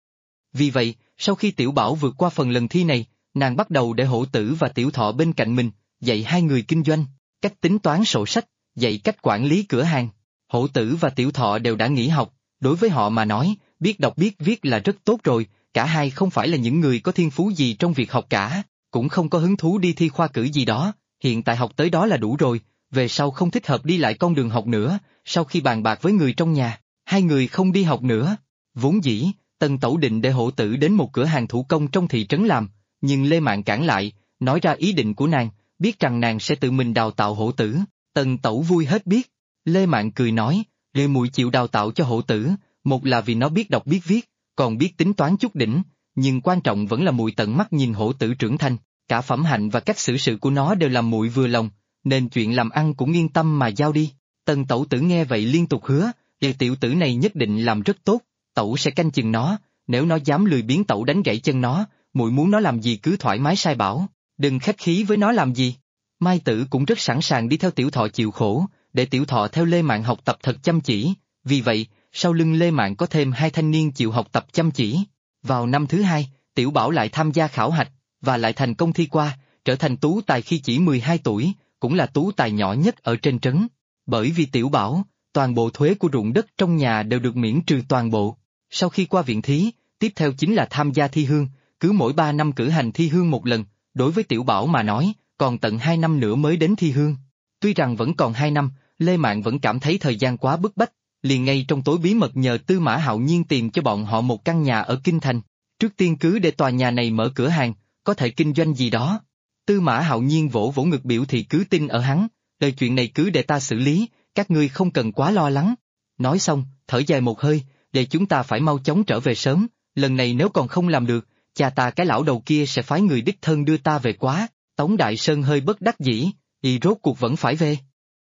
Vì vậy, sau khi Tiểu Bảo vượt qua phần lần thi này, nàng bắt đầu để Hổ Tử và Tiểu Thọ bên cạnh mình, dạy hai người kinh doanh, cách tính toán sổ sách, dạy cách quản lý cửa hàng. Hổ Tử và Tiểu Thọ đều đã nghỉ học, đối với họ mà nói, biết đọc biết viết là rất tốt rồi, cả hai không phải là những người có thiên phú gì trong việc học cả, cũng không có hứng thú đi thi khoa cử gì đó, hiện tại học tới đó là đủ rồi, về sau không thích hợp đi lại con đường học nữa. Sau khi bàn bạc với người trong nhà, hai người không đi học nữa. Vốn dĩ, Tần Tẩu định để Hổ Tử đến một cửa hàng thủ công trong thị trấn làm, nhưng Lê Mạn cản lại, nói ra ý định của nàng, biết rằng nàng sẽ tự mình đào tạo Hổ Tử. Tần Tẩu vui hết biết. Lê Mạn cười nói, Lê muội chịu đào tạo cho Hổ Tử, một là vì nó biết đọc biết viết, còn biết tính toán chút đỉnh, nhưng quan trọng vẫn là muội tận mắt nhìn Hổ Tử trưởng thành, cả phẩm hạnh và cách xử sự của nó đều làm muội vừa lòng, nên chuyện làm ăn cũng yên tâm mà giao đi. Tần Tẩu Tử nghe vậy liên tục hứa, tiểu tử này nhất định làm rất tốt, Tẩu sẽ canh chừng nó, nếu nó dám lười biếng Tẩu đánh gãy chân nó, muội muốn nó làm gì cứ thoải mái sai bảo, đừng khách khí với nó làm gì. Mai Tử cũng rất sẵn sàng đi theo Tiểu Thọ chịu khổ, để Tiểu Thọ theo Lê Mạn học tập thật chăm chỉ, vì vậy, sau lưng Lê Mạn có thêm hai thanh niên chịu học tập chăm chỉ. Vào năm thứ hai, Tiểu Bảo lại tham gia khảo hạch, và lại thành công thi qua, trở thành tú tài khi chỉ 12 tuổi, cũng là tú tài nhỏ nhất ở trên trấn. Bởi vì Tiểu Bảo, toàn bộ thuế của ruộng đất trong nhà đều được miễn trừ toàn bộ. Sau khi qua viện thí, tiếp theo chính là tham gia thi hương, cứ mỗi 3 năm cử hành thi hương một lần, đối với Tiểu Bảo mà nói, còn tận 2 năm nữa mới đến thi hương. Tuy rằng vẫn còn 2 năm, Lê Mạn vẫn cảm thấy thời gian quá bức bách, liền ngay trong tối bí mật nhờ Tư Mã Hạo Nhiên tìm cho bọn họ một căn nhà ở Kinh Thành. Trước tiên cứ để tòa nhà này mở cửa hàng, có thể kinh doanh gì đó. Tư Mã Hạo Nhiên vỗ vỗ ngực biểu thị cứ tin ở hắn, lời chuyện này cứ để ta xử lý, các ngươi không cần quá lo lắng. Nói xong, thở dài một hơi, để chúng ta phải mau chóng trở về sớm, lần này nếu còn không làm được, cha ta cái lão đầu kia sẽ phái người đích thân đưa ta về quá. Tống Đại Sơn hơi bất đắc dĩ, rốt cuộc vẫn phải về.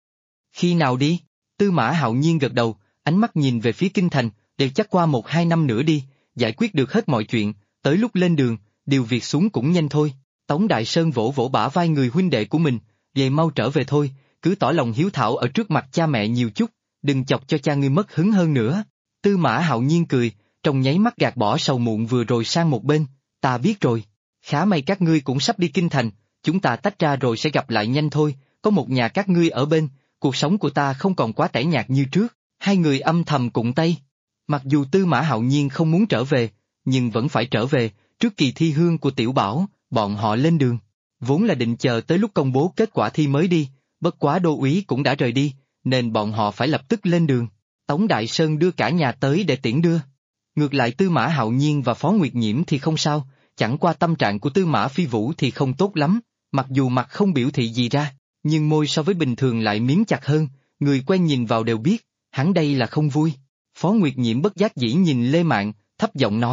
Khi nào đi? Tư Mã Hạo Nhiên gật đầu, ánh mắt nhìn về phía Kinh Thành, đều chắc qua 1-2 năm nữa đi, giải quyết được hết mọi chuyện, tới lúc lên đường, điều việc xuống cũng nhanh thôi. Tống Đại Sơn vỗ vỗ bả vai người huynh đệ của mình, vậy mau trở về thôi, cứ tỏ lòng hiếu thảo ở trước mặt cha mẹ nhiều chút, đừng chọc cho cha ngươi mất hứng hơn nữa. Tư Mã Hạo Nhiên cười, trong nháy mắt gạt bỏ sầu muộn vừa rồi sang một bên, ta biết rồi, khá may các ngươi cũng sắp đi Kinh Thành, chúng ta tách ra rồi sẽ gặp lại nhanh thôi, có một nhà các ngươi ở bên, cuộc sống của ta không còn quá tẻ nhạt như trước. Hai người âm thầm cụng tay. Mặc dù Tư Mã Hạo Nhiên không muốn trở về, nhưng vẫn phải trở về, trước kỳ thi hương của Tiểu Bảo, bọn họ lên đường. Vốn là định chờ tới lúc công bố kết quả thi mới đi, bất quá đô úy cũng đã rời đi, nên bọn họ phải lập tức lên đường. Tống Đại Sơn đưa cả nhà tới để tiễn đưa. Ngược lại Tư Mã Hạo Nhiên và Phó Nguyệt Nhiễm thì không sao, chẳng qua tâm trạng của Tư Mã Phi Vũ thì không tốt lắm, mặc dù mặt không biểu thị gì ra, nhưng môi so với bình thường lại miếm chặt hơn, người quen nhìn vào đều biết, hắn đây là không vui. Phó Nguyệt Nhiễm bất giác dĩ nhìn Lê Mạn, thấp giọng nói,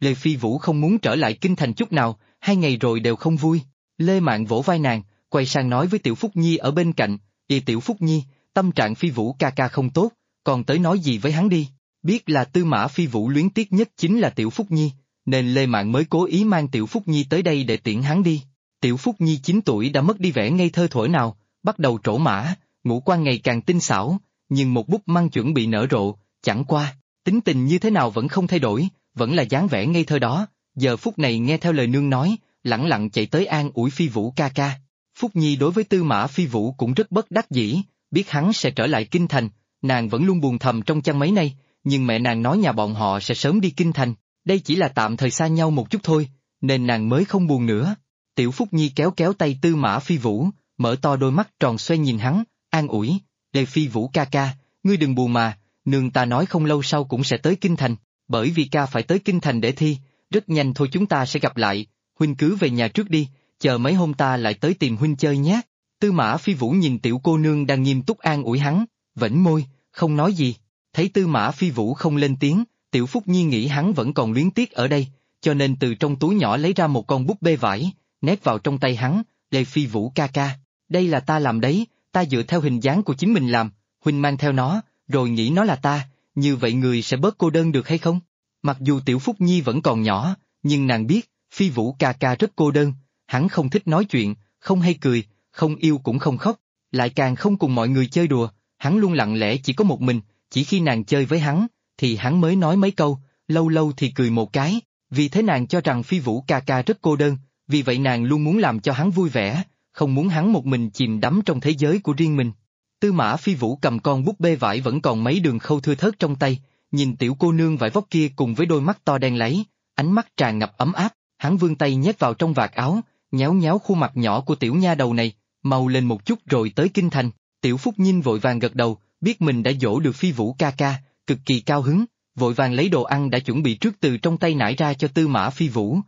Lê Phi Vũ không muốn trở lại kinh thành chút nào, 2 ngày rồi đều không vui. Lê Mạn vỗ vai nàng, quay sang nói với Tiểu Phúc Nhi ở bên cạnh, Tiểu Phúc Nhi, tâm trạng Phi Vũ ca ca không tốt, còn tới nói gì với hắn đi. Biết là Tư Mã Phi Vũ luyến tiếc nhất chính là Tiểu Phúc Nhi, nên Lê Mạn mới cố ý mang Tiểu Phúc Nhi tới đây để tiễn hắn đi. Tiểu Phúc Nhi 9 tuổi đã mất đi vẻ ngây thơ thuở nào, bắt đầu trổ mã, ngũ quan ngày càng tinh xảo, nhưng một búp măng chuẩn bị nở rộ, chẳng qua, tính tình như thế nào vẫn không thay đổi, vẫn là dáng vẻ ngây thơ đó, giờ phút này nghe theo lời nương nói, lẳng lặng chạy tới an ủi Phi Vũ ca ca. Phúc Nhi đối với Tư Mã Phi Vũ cũng rất bất đắc dĩ, biết hắn sẽ trở lại kinh thành, nàng vẫn luôn buồn thầm trong chăn mấy nay, nhưng mẹ nàng nói nhà bọn họ sẽ sớm đi kinh thành, đây chỉ là tạm thời xa nhau một chút thôi, nên nàng mới không buồn nữa. Tiểu Phúc Nhi kéo kéo tay Tư Mã Phi Vũ, mở to đôi mắt tròn xoe nhìn hắn, an ủi, Lê Phi Vũ ca ca, ngươi đừng buồn mà, nương ta nói không lâu sau cũng sẽ tới kinh thành, bởi vì ca phải tới kinh thành để thi, rất nhanh thôi chúng ta sẽ gặp lại, huynh cứ về nhà trước đi, chờ mấy hôm ta lại tới tìm huynh chơi nhé. Tư Mã Phi Vũ nhìn tiểu cô nương đang nghiêm túc an ủi hắn, vểnh môi, không nói gì, thấy Tư Mã Phi Vũ không lên tiếng, Tiểu Phúc Nhi nghĩ hắn vẫn còn luyến tiếc ở đây, cho nên từ trong túi nhỏ lấy ra một con búp bê vải, ném vào trong tay hắn, Lê Phi Vũ ca ca, đây là ta làm đấy, ta dựa theo hình dáng của chính mình làm, huynh mang theo nó, rồi nghĩ nó là ta, như vậy người sẽ bớt cô đơn được hay không? Mặc dù Tiểu Phúc Nhi vẫn còn nhỏ, nhưng nàng biết, Phi Vũ ca ca rất cô đơn, hắn không thích nói chuyện, không hay cười, không yêu cũng không khóc, lại càng không cùng mọi người chơi đùa, hắn luôn lặng lẽ chỉ có một mình, chỉ khi nàng chơi với hắn, thì hắn mới nói mấy câu, lâu lâu thì cười một cái, vì thế nàng cho rằng Phi Vũ ca ca rất cô đơn, vì vậy nàng luôn muốn làm cho hắn vui vẻ, không muốn hắn một mình chìm đắm trong thế giới của riêng mình. Tư Mã Phi Vũ cầm con búp bê vải vẫn còn mấy đường khâu thưa thớt trong tay, nhìn tiểu cô nương vải vóc kia cùng với đôi mắt to đen láy, ánh mắt tràn ngập ấm áp, hắn vươn tay nhét vào trong vạt áo, nhéo nhéo khuôn mặt nhỏ của tiểu nha đầu này, mau lên một chút rồi tới kinh thành. Tiểu Phúc Nhìn vội vàng gật đầu, biết mình đã dỗ được Phi Vũ ca ca, cực kỳ cao hứng, vội vàng lấy đồ ăn đã chuẩn bị trước từ trong tay nải ra cho Tư Mã Phi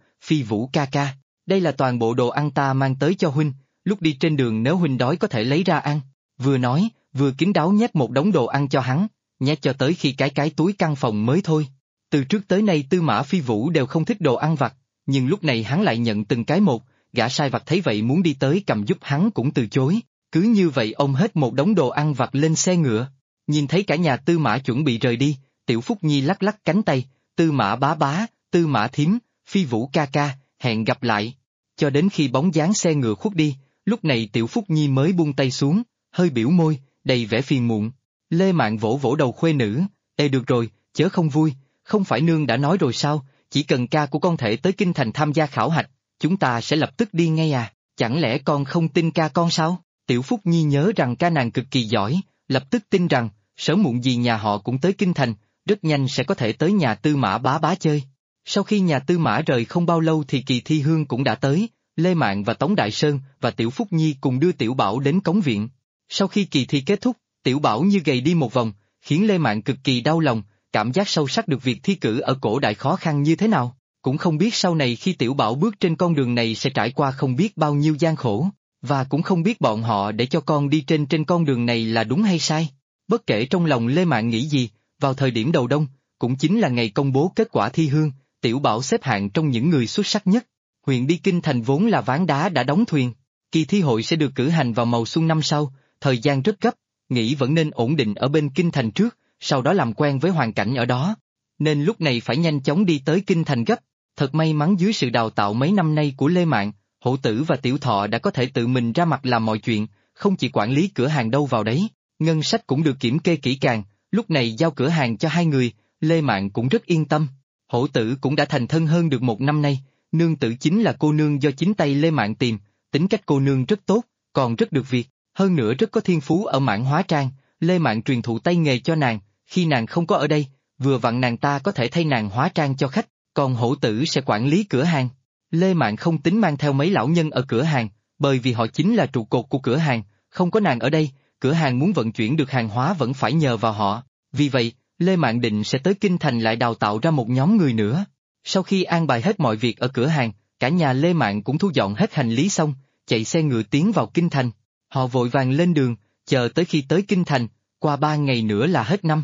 Vũ ca ca, đây là toàn bộ đồ ăn ta mang tới cho huynh, lúc đi trên đường nếu huynh đói có thể lấy ra ăn. Vừa nói, vừa kín đáo nhét một đống đồ ăn cho hắn, nhét cho tới khi cái túi căn phòng mới thôi. Từ trước tới nay Tư Mã Phi Vũ đều không thích đồ ăn vặt, nhưng lúc này hắn lại nhận từng cái một, gã sai vặt thấy vậy muốn đi tới cầm giúp hắn cũng từ chối, cứ như vậy ôm hết một đống đồ ăn vặt lên xe ngựa. Nhìn thấy cả nhà Tư Mã chuẩn bị rời đi, Tiểu Phúc Nhi lắc lắc cánh tay, Tư Mã bá bá, Tư Mã thím, Phi Vũ ca ca, hẹn gặp lại. Cho đến khi bóng dáng xe ngựa khuất đi, lúc này Tiểu Phúc Nhi mới buông tay xuống, hơi biểu môi, đầy vẻ phiền muộn. Lê Mạn vỗ vỗ đầu khuê nữ, được rồi, chớ không vui, không phải nương đã nói rồi sao, chỉ cần ca của con thể tới kinh thành tham gia khảo hạch, chúng ta sẽ lập tức đi ngay à, chẳng lẽ con không tin ca con sao? Tiểu Phúc Nhi nhớ rằng ca nàng cực kỳ giỏi, lập tức tin rằng, sớm muộn gì nhà họ cũng tới kinh thành, rất nhanh sẽ có thể tới nhà Tư Mã bá bá chơi. Sau khi nhà Tư Mã rời không bao lâu thì kỳ thi hương cũng đã tới, Lê Mạn và Tống Đại Sơn và Tiểu Phúc Nhi cùng đưa Tiểu Bảo đến cống viện. Sau khi kỳ thi kết thúc, Tiểu Bảo như gầy đi một vòng, khiến Lê Mạn cực kỳ đau lòng, cảm giác sâu sắc được việc thi cử ở cổ đại khó khăn như thế nào, cũng không biết sau này khi Tiểu Bảo bước trên con đường này sẽ trải qua không biết bao nhiêu gian khổ, và cũng không biết bọn họ để cho con đi trên con đường này là đúng hay sai. Bất kể trong lòng Lê Mạn nghĩ gì, vào thời điểm đầu đông, cũng chính là ngày công bố kết quả thi hương, Tiểu Bảo xếp hạng trong những người xuất sắc nhất. Huyện đi kinh thành vốn là ván đá đã đóng thuyền, kỳ thi hội sẽ được cử hành vào màu xuân năm sau, thời gian rất gấp, nghĩ vẫn nên ổn định ở bên kinh thành trước, sau đó làm quen với hoàn cảnh ở đó. Nên lúc này phải nhanh chóng đi tới kinh thành gấp. Thật may mắn dưới sự đào tạo mấy năm nay của Lê Mạn, Hổ Tử và Tiểu Thọ đã có thể tự mình ra mặt làm mọi chuyện, không chỉ quản lý cửa hàng đâu vào đấy, ngân sách cũng được kiểm kê kỹ càng, lúc này giao cửa hàng cho hai người, Lê Mạn cũng rất yên tâm. Hổ Tử cũng đã thành thân hơn được 1 năm nay, nương tử chính là cô nương do chính tay Lê Mạn tìm, tính cách cô nương rất tốt, còn rất được việc, hơn nữa rất có thiên phú ở mảng hóa trang, Lê Mạn truyền thụ tay nghề cho nàng, khi nàng không có ở đây, vừa vặn nàng ta có thể thay nàng hóa trang cho khách, còn Hổ Tử sẽ quản lý cửa hàng. Lê Mạn không tính mang theo mấy lão nhân ở cửa hàng, bởi vì họ chính là trụ cột của cửa hàng, không có nàng ở đây, cửa hàng muốn vận chuyển được hàng hóa vẫn phải nhờ vào họ, vì vậy, Lê Mạn định sẽ tới kinh thành lại đào tạo ra một nhóm người nữa. Sau khi an bài hết mọi việc ở cửa hàng, cả nhà Lê Mạn cũng thu dọn hết hành lý xong, chạy xe ngựa tiến vào kinh thành. Họ vội vàng lên đường, chờ tới khi tới kinh thành, qua 3 ngày nữa là hết năm.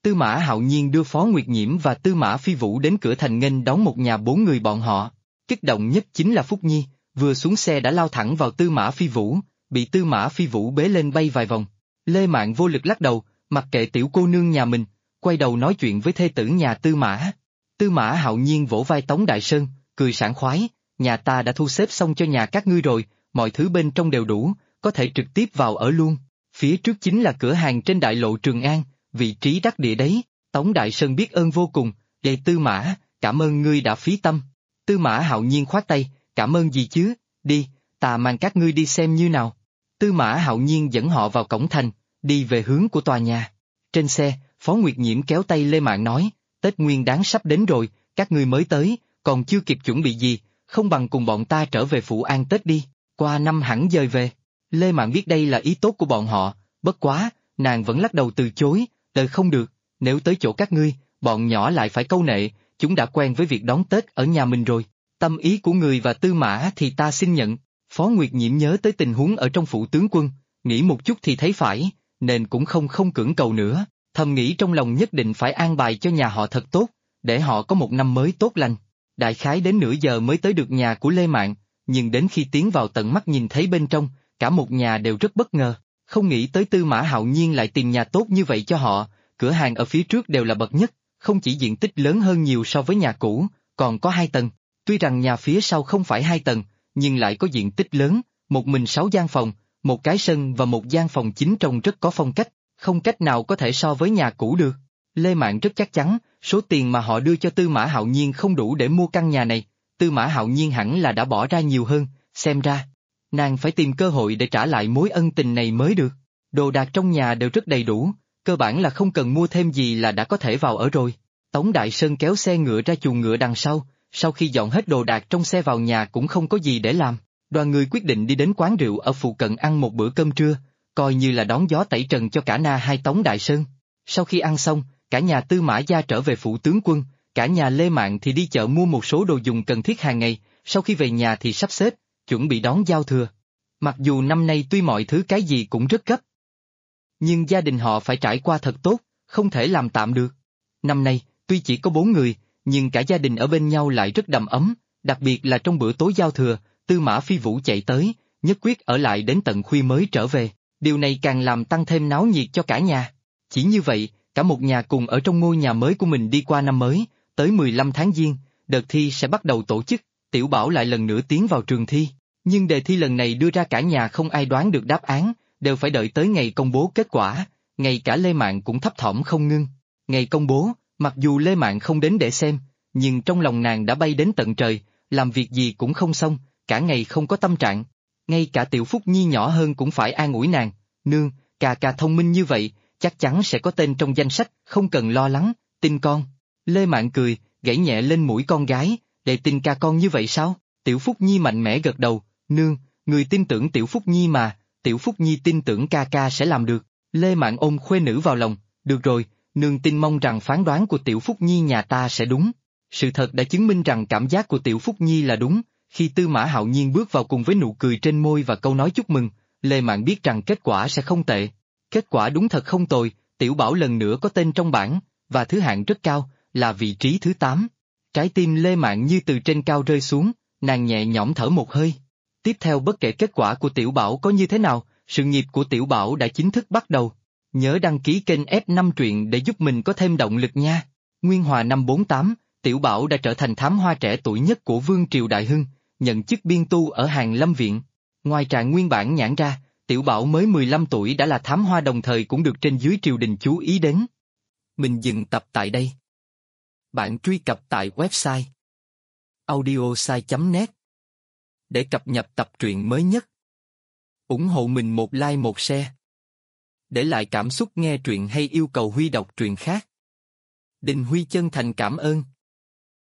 Tư Mã Hạo Nhiên đưa Phó Nguyệt Nhiễm và Tư Mã Phi Vũ đến cửa thành nghênh đón một nhà 4 người bọn họ. Kích động nhất chính là Phúc Nhi, vừa xuống xe đã lao thẳng vào Tư Mã Phi Vũ, bị Tư Mã Phi Vũ bế lên bay vài vòng. Lê Mạn vô lực lắc đầu, mặc kệ tiểu cô nương nhà mình, quay đầu nói chuyện với thê tử nhà Tư Mã. Tư Mã Hạo Nhiên vỗ vai Tống Đại Sơn, cười sảng khoái, nhà ta đã thu xếp xong cho nhà các ngươi rồi, mọi thứ bên trong đều đủ, có thể trực tiếp vào ở luôn. Phía trước chính là cửa hàng trên đại lộ Trường An, vị trí đắc địa đấy. Tống Đại Sơn biết ơn vô cùng, vậy Tư Mã, cảm ơn ngươi đã phí tâm. Tư Mã Hạo Nhiên khoát tay, cảm ơn gì chứ, đi, ta mang các ngươi đi xem như nào. Tư Mã Hạo Nhiên dẫn họ vào cổng thành, đi về hướng của tòa nhà. Trên xe, Phó Nguyệt Nhiễm kéo tay Lê Mạn nói, Tết Nguyên Đán sắp đến rồi, các ngươi mới tới, còn chưa kịp chuẩn bị gì, không bằng cùng bọn ta trở về phủ an Tết đi, qua năm hẳn dời về. Lê Mạn biết đây là ý tốt của bọn họ, bất quá, nàng vẫn lắc đầu từ chối, đời không được, nếu tới chỗ các ngươi, bọn nhỏ lại phải câu nệ, chúng đã quen với việc đón Tết ở nhà mình rồi, tâm ý của người và Tư Mã thì ta xin nhận. Phó Nguyệt Nhiễm nhớ tới tình huống ở trong phủ tướng quân, nghĩ một chút thì thấy phải, nên cũng không cưỡng cầu nữa, thầm nghĩ trong lòng nhất định phải an bài cho nhà họ thật tốt, để họ có một năm mới tốt lành. Đại khái đến nửa giờ mới tới được nhà của Lê Mạn, nhưng đến khi tiến vào tận mắt nhìn thấy bên trong, cả một nhà đều rất bất ngờ, không nghĩ tới Tư Mã Hạo Nhiên lại tìm nhà tốt như vậy cho họ, cửa hàng ở phía trước đều là bậc nhất, không chỉ diện tích lớn hơn nhiều so với nhà cũ, còn có 2 tầng, tuy rằng nhà phía sau không phải 2 tầng, nhưng lại có diện tích lớn, một mình 6 gian phòng, một cái sân và một gian phòng chính trông rất có phong cách, không cách nào có thể so với nhà cũ được. Lê Mạn rất chắc chắn, số tiền mà họ đưa cho Tư Mã Hạo Nhiên không đủ để mua căn nhà này, Tư Mã Hạo Nhiên hẳn là đã bỏ ra nhiều hơn, xem ra, nàng phải tìm cơ hội để trả lại mối ân tình này mới được. Đồ đạc trong nhà đều rất đầy đủ, cơ bản là không cần mua thêm gì là đã có thể vào ở rồi. Tống Đại Sơn kéo xe ngựa ra chuồng ngựa đằng sau khi dọn hết đồ đạc trong xe vào nhà cũng không có gì để làm, đoàn người quyết định đi đến quán rượu ở phụ cận ăn một bữa cơm trưa, coi như là đón gió tẩy trần cho cả na hai Tống Đại Sơn. Sau khi ăn xong, cả nhà Tư Mã gia trở về phủ tướng quân, cả nhà Lê Mạn thì đi chợ mua một số đồ dùng cần thiết hàng ngày, sau khi về nhà thì sắp xếp, chuẩn bị đón giao thừa. Mặc dù năm nay tuy mọi thứ cái gì cũng rất gấp, nhưng gia đình họ phải trải qua thật tốt, không thể làm tạm được. Năm nay, tuy chỉ có 4 người, nhưng cả gia đình ở bên nhau lại rất đầm ấm, đặc biệt là trong bữa tối giao thừa, Tư Mã Phi Vũ chạy tới, nhất quyết ở lại đến tận khuya mới trở về, điều này càng làm tăng thêm náo nhiệt cho cả nhà. Chỉ như vậy, cả một nhà cùng ở trong ngôi nhà mới của mình đi qua năm mới, tới 15 tháng Giêng, đợt thi sẽ bắt đầu tổ chức, Tiểu Bảo lại lần nữa tiến vào trường thi, nhưng đề thi lần này đưa ra cả nhà không ai đoán được đáp án, đều phải đợi tới ngày công bố kết quả, ngay cả Lê Mạn cũng thấp thỏm không ngưng. Ngày công bố, mặc dù Lê Mạn không đến để xem, nhưng trong lòng nàng đã bay đến tận trời, làm việc gì cũng không xong, cả ngày không có tâm trạng. Ngay cả Tiểu Phúc Nhi nhỏ hơn cũng phải an ủi nàng, nương, cà cà thông minh như vậy, chắc chắn sẽ có tên trong danh sách, không cần lo lắng, tin con. Lê Mạn cười, gãy nhẹ lên mũi con gái, để tin ca con như vậy sao? Tiểu Phúc Nhi mạnh mẽ gật đầu, nương, người tin tưởng Tiểu Phúc Nhi mà, Tiểu Phúc Nhi tin tưởng ca ca sẽ làm được. Lê Mạn ôm khuê nữ vào lòng, được rồi, nương tin mong rằng phán đoán của Tiểu Phúc Nhi nhà ta sẽ đúng. Sự thật đã chứng minh rằng cảm giác của Tiểu Phúc Nhi là đúng, khi Tư Mã Hạo Nhiên bước vào cùng với nụ cười trên môi và câu nói chúc mừng, Lê Mạn biết rằng kết quả sẽ không tệ. Kết quả đúng thật không tồi, Tiểu Bảo lần nữa có tên trong bảng, và thứ hạng rất cao, là vị trí thứ 8. Trái tim Lê Mạn như từ trên cao rơi xuống, nàng nhẹ nhõm thở một hơi. Tiếp theo bất kể kết quả của Tiểu Bảo có như thế nào, sự nghiệp của Tiểu Bảo đã chính thức bắt đầu. Nhớ đăng ký kênh F5 truyện để giúp mình có thêm động lực nha. Nguyên Hòa năm 48, Tiểu Bảo đã trở thành thám hoa trẻ tuổi nhất của Vương Triều Đại Hưng, nhận chức biên tu ở Hàn Lâm Viện. Ngoài trạng nguyên bản nhãn ra, Tiểu Bảo mới 15 tuổi đã là thám hoa đồng thời cũng được trên dưới triều đình chú ý đến. Mình dừng tập tại đây. Bạn truy cập tại website audiosai.net để cập nhật tập truyện mới nhất. Ủng hộ mình một like một share. Để lại cảm xúc nghe truyện hay yêu cầu Huy đọc truyện khác. Đình Huy chân thành cảm ơn.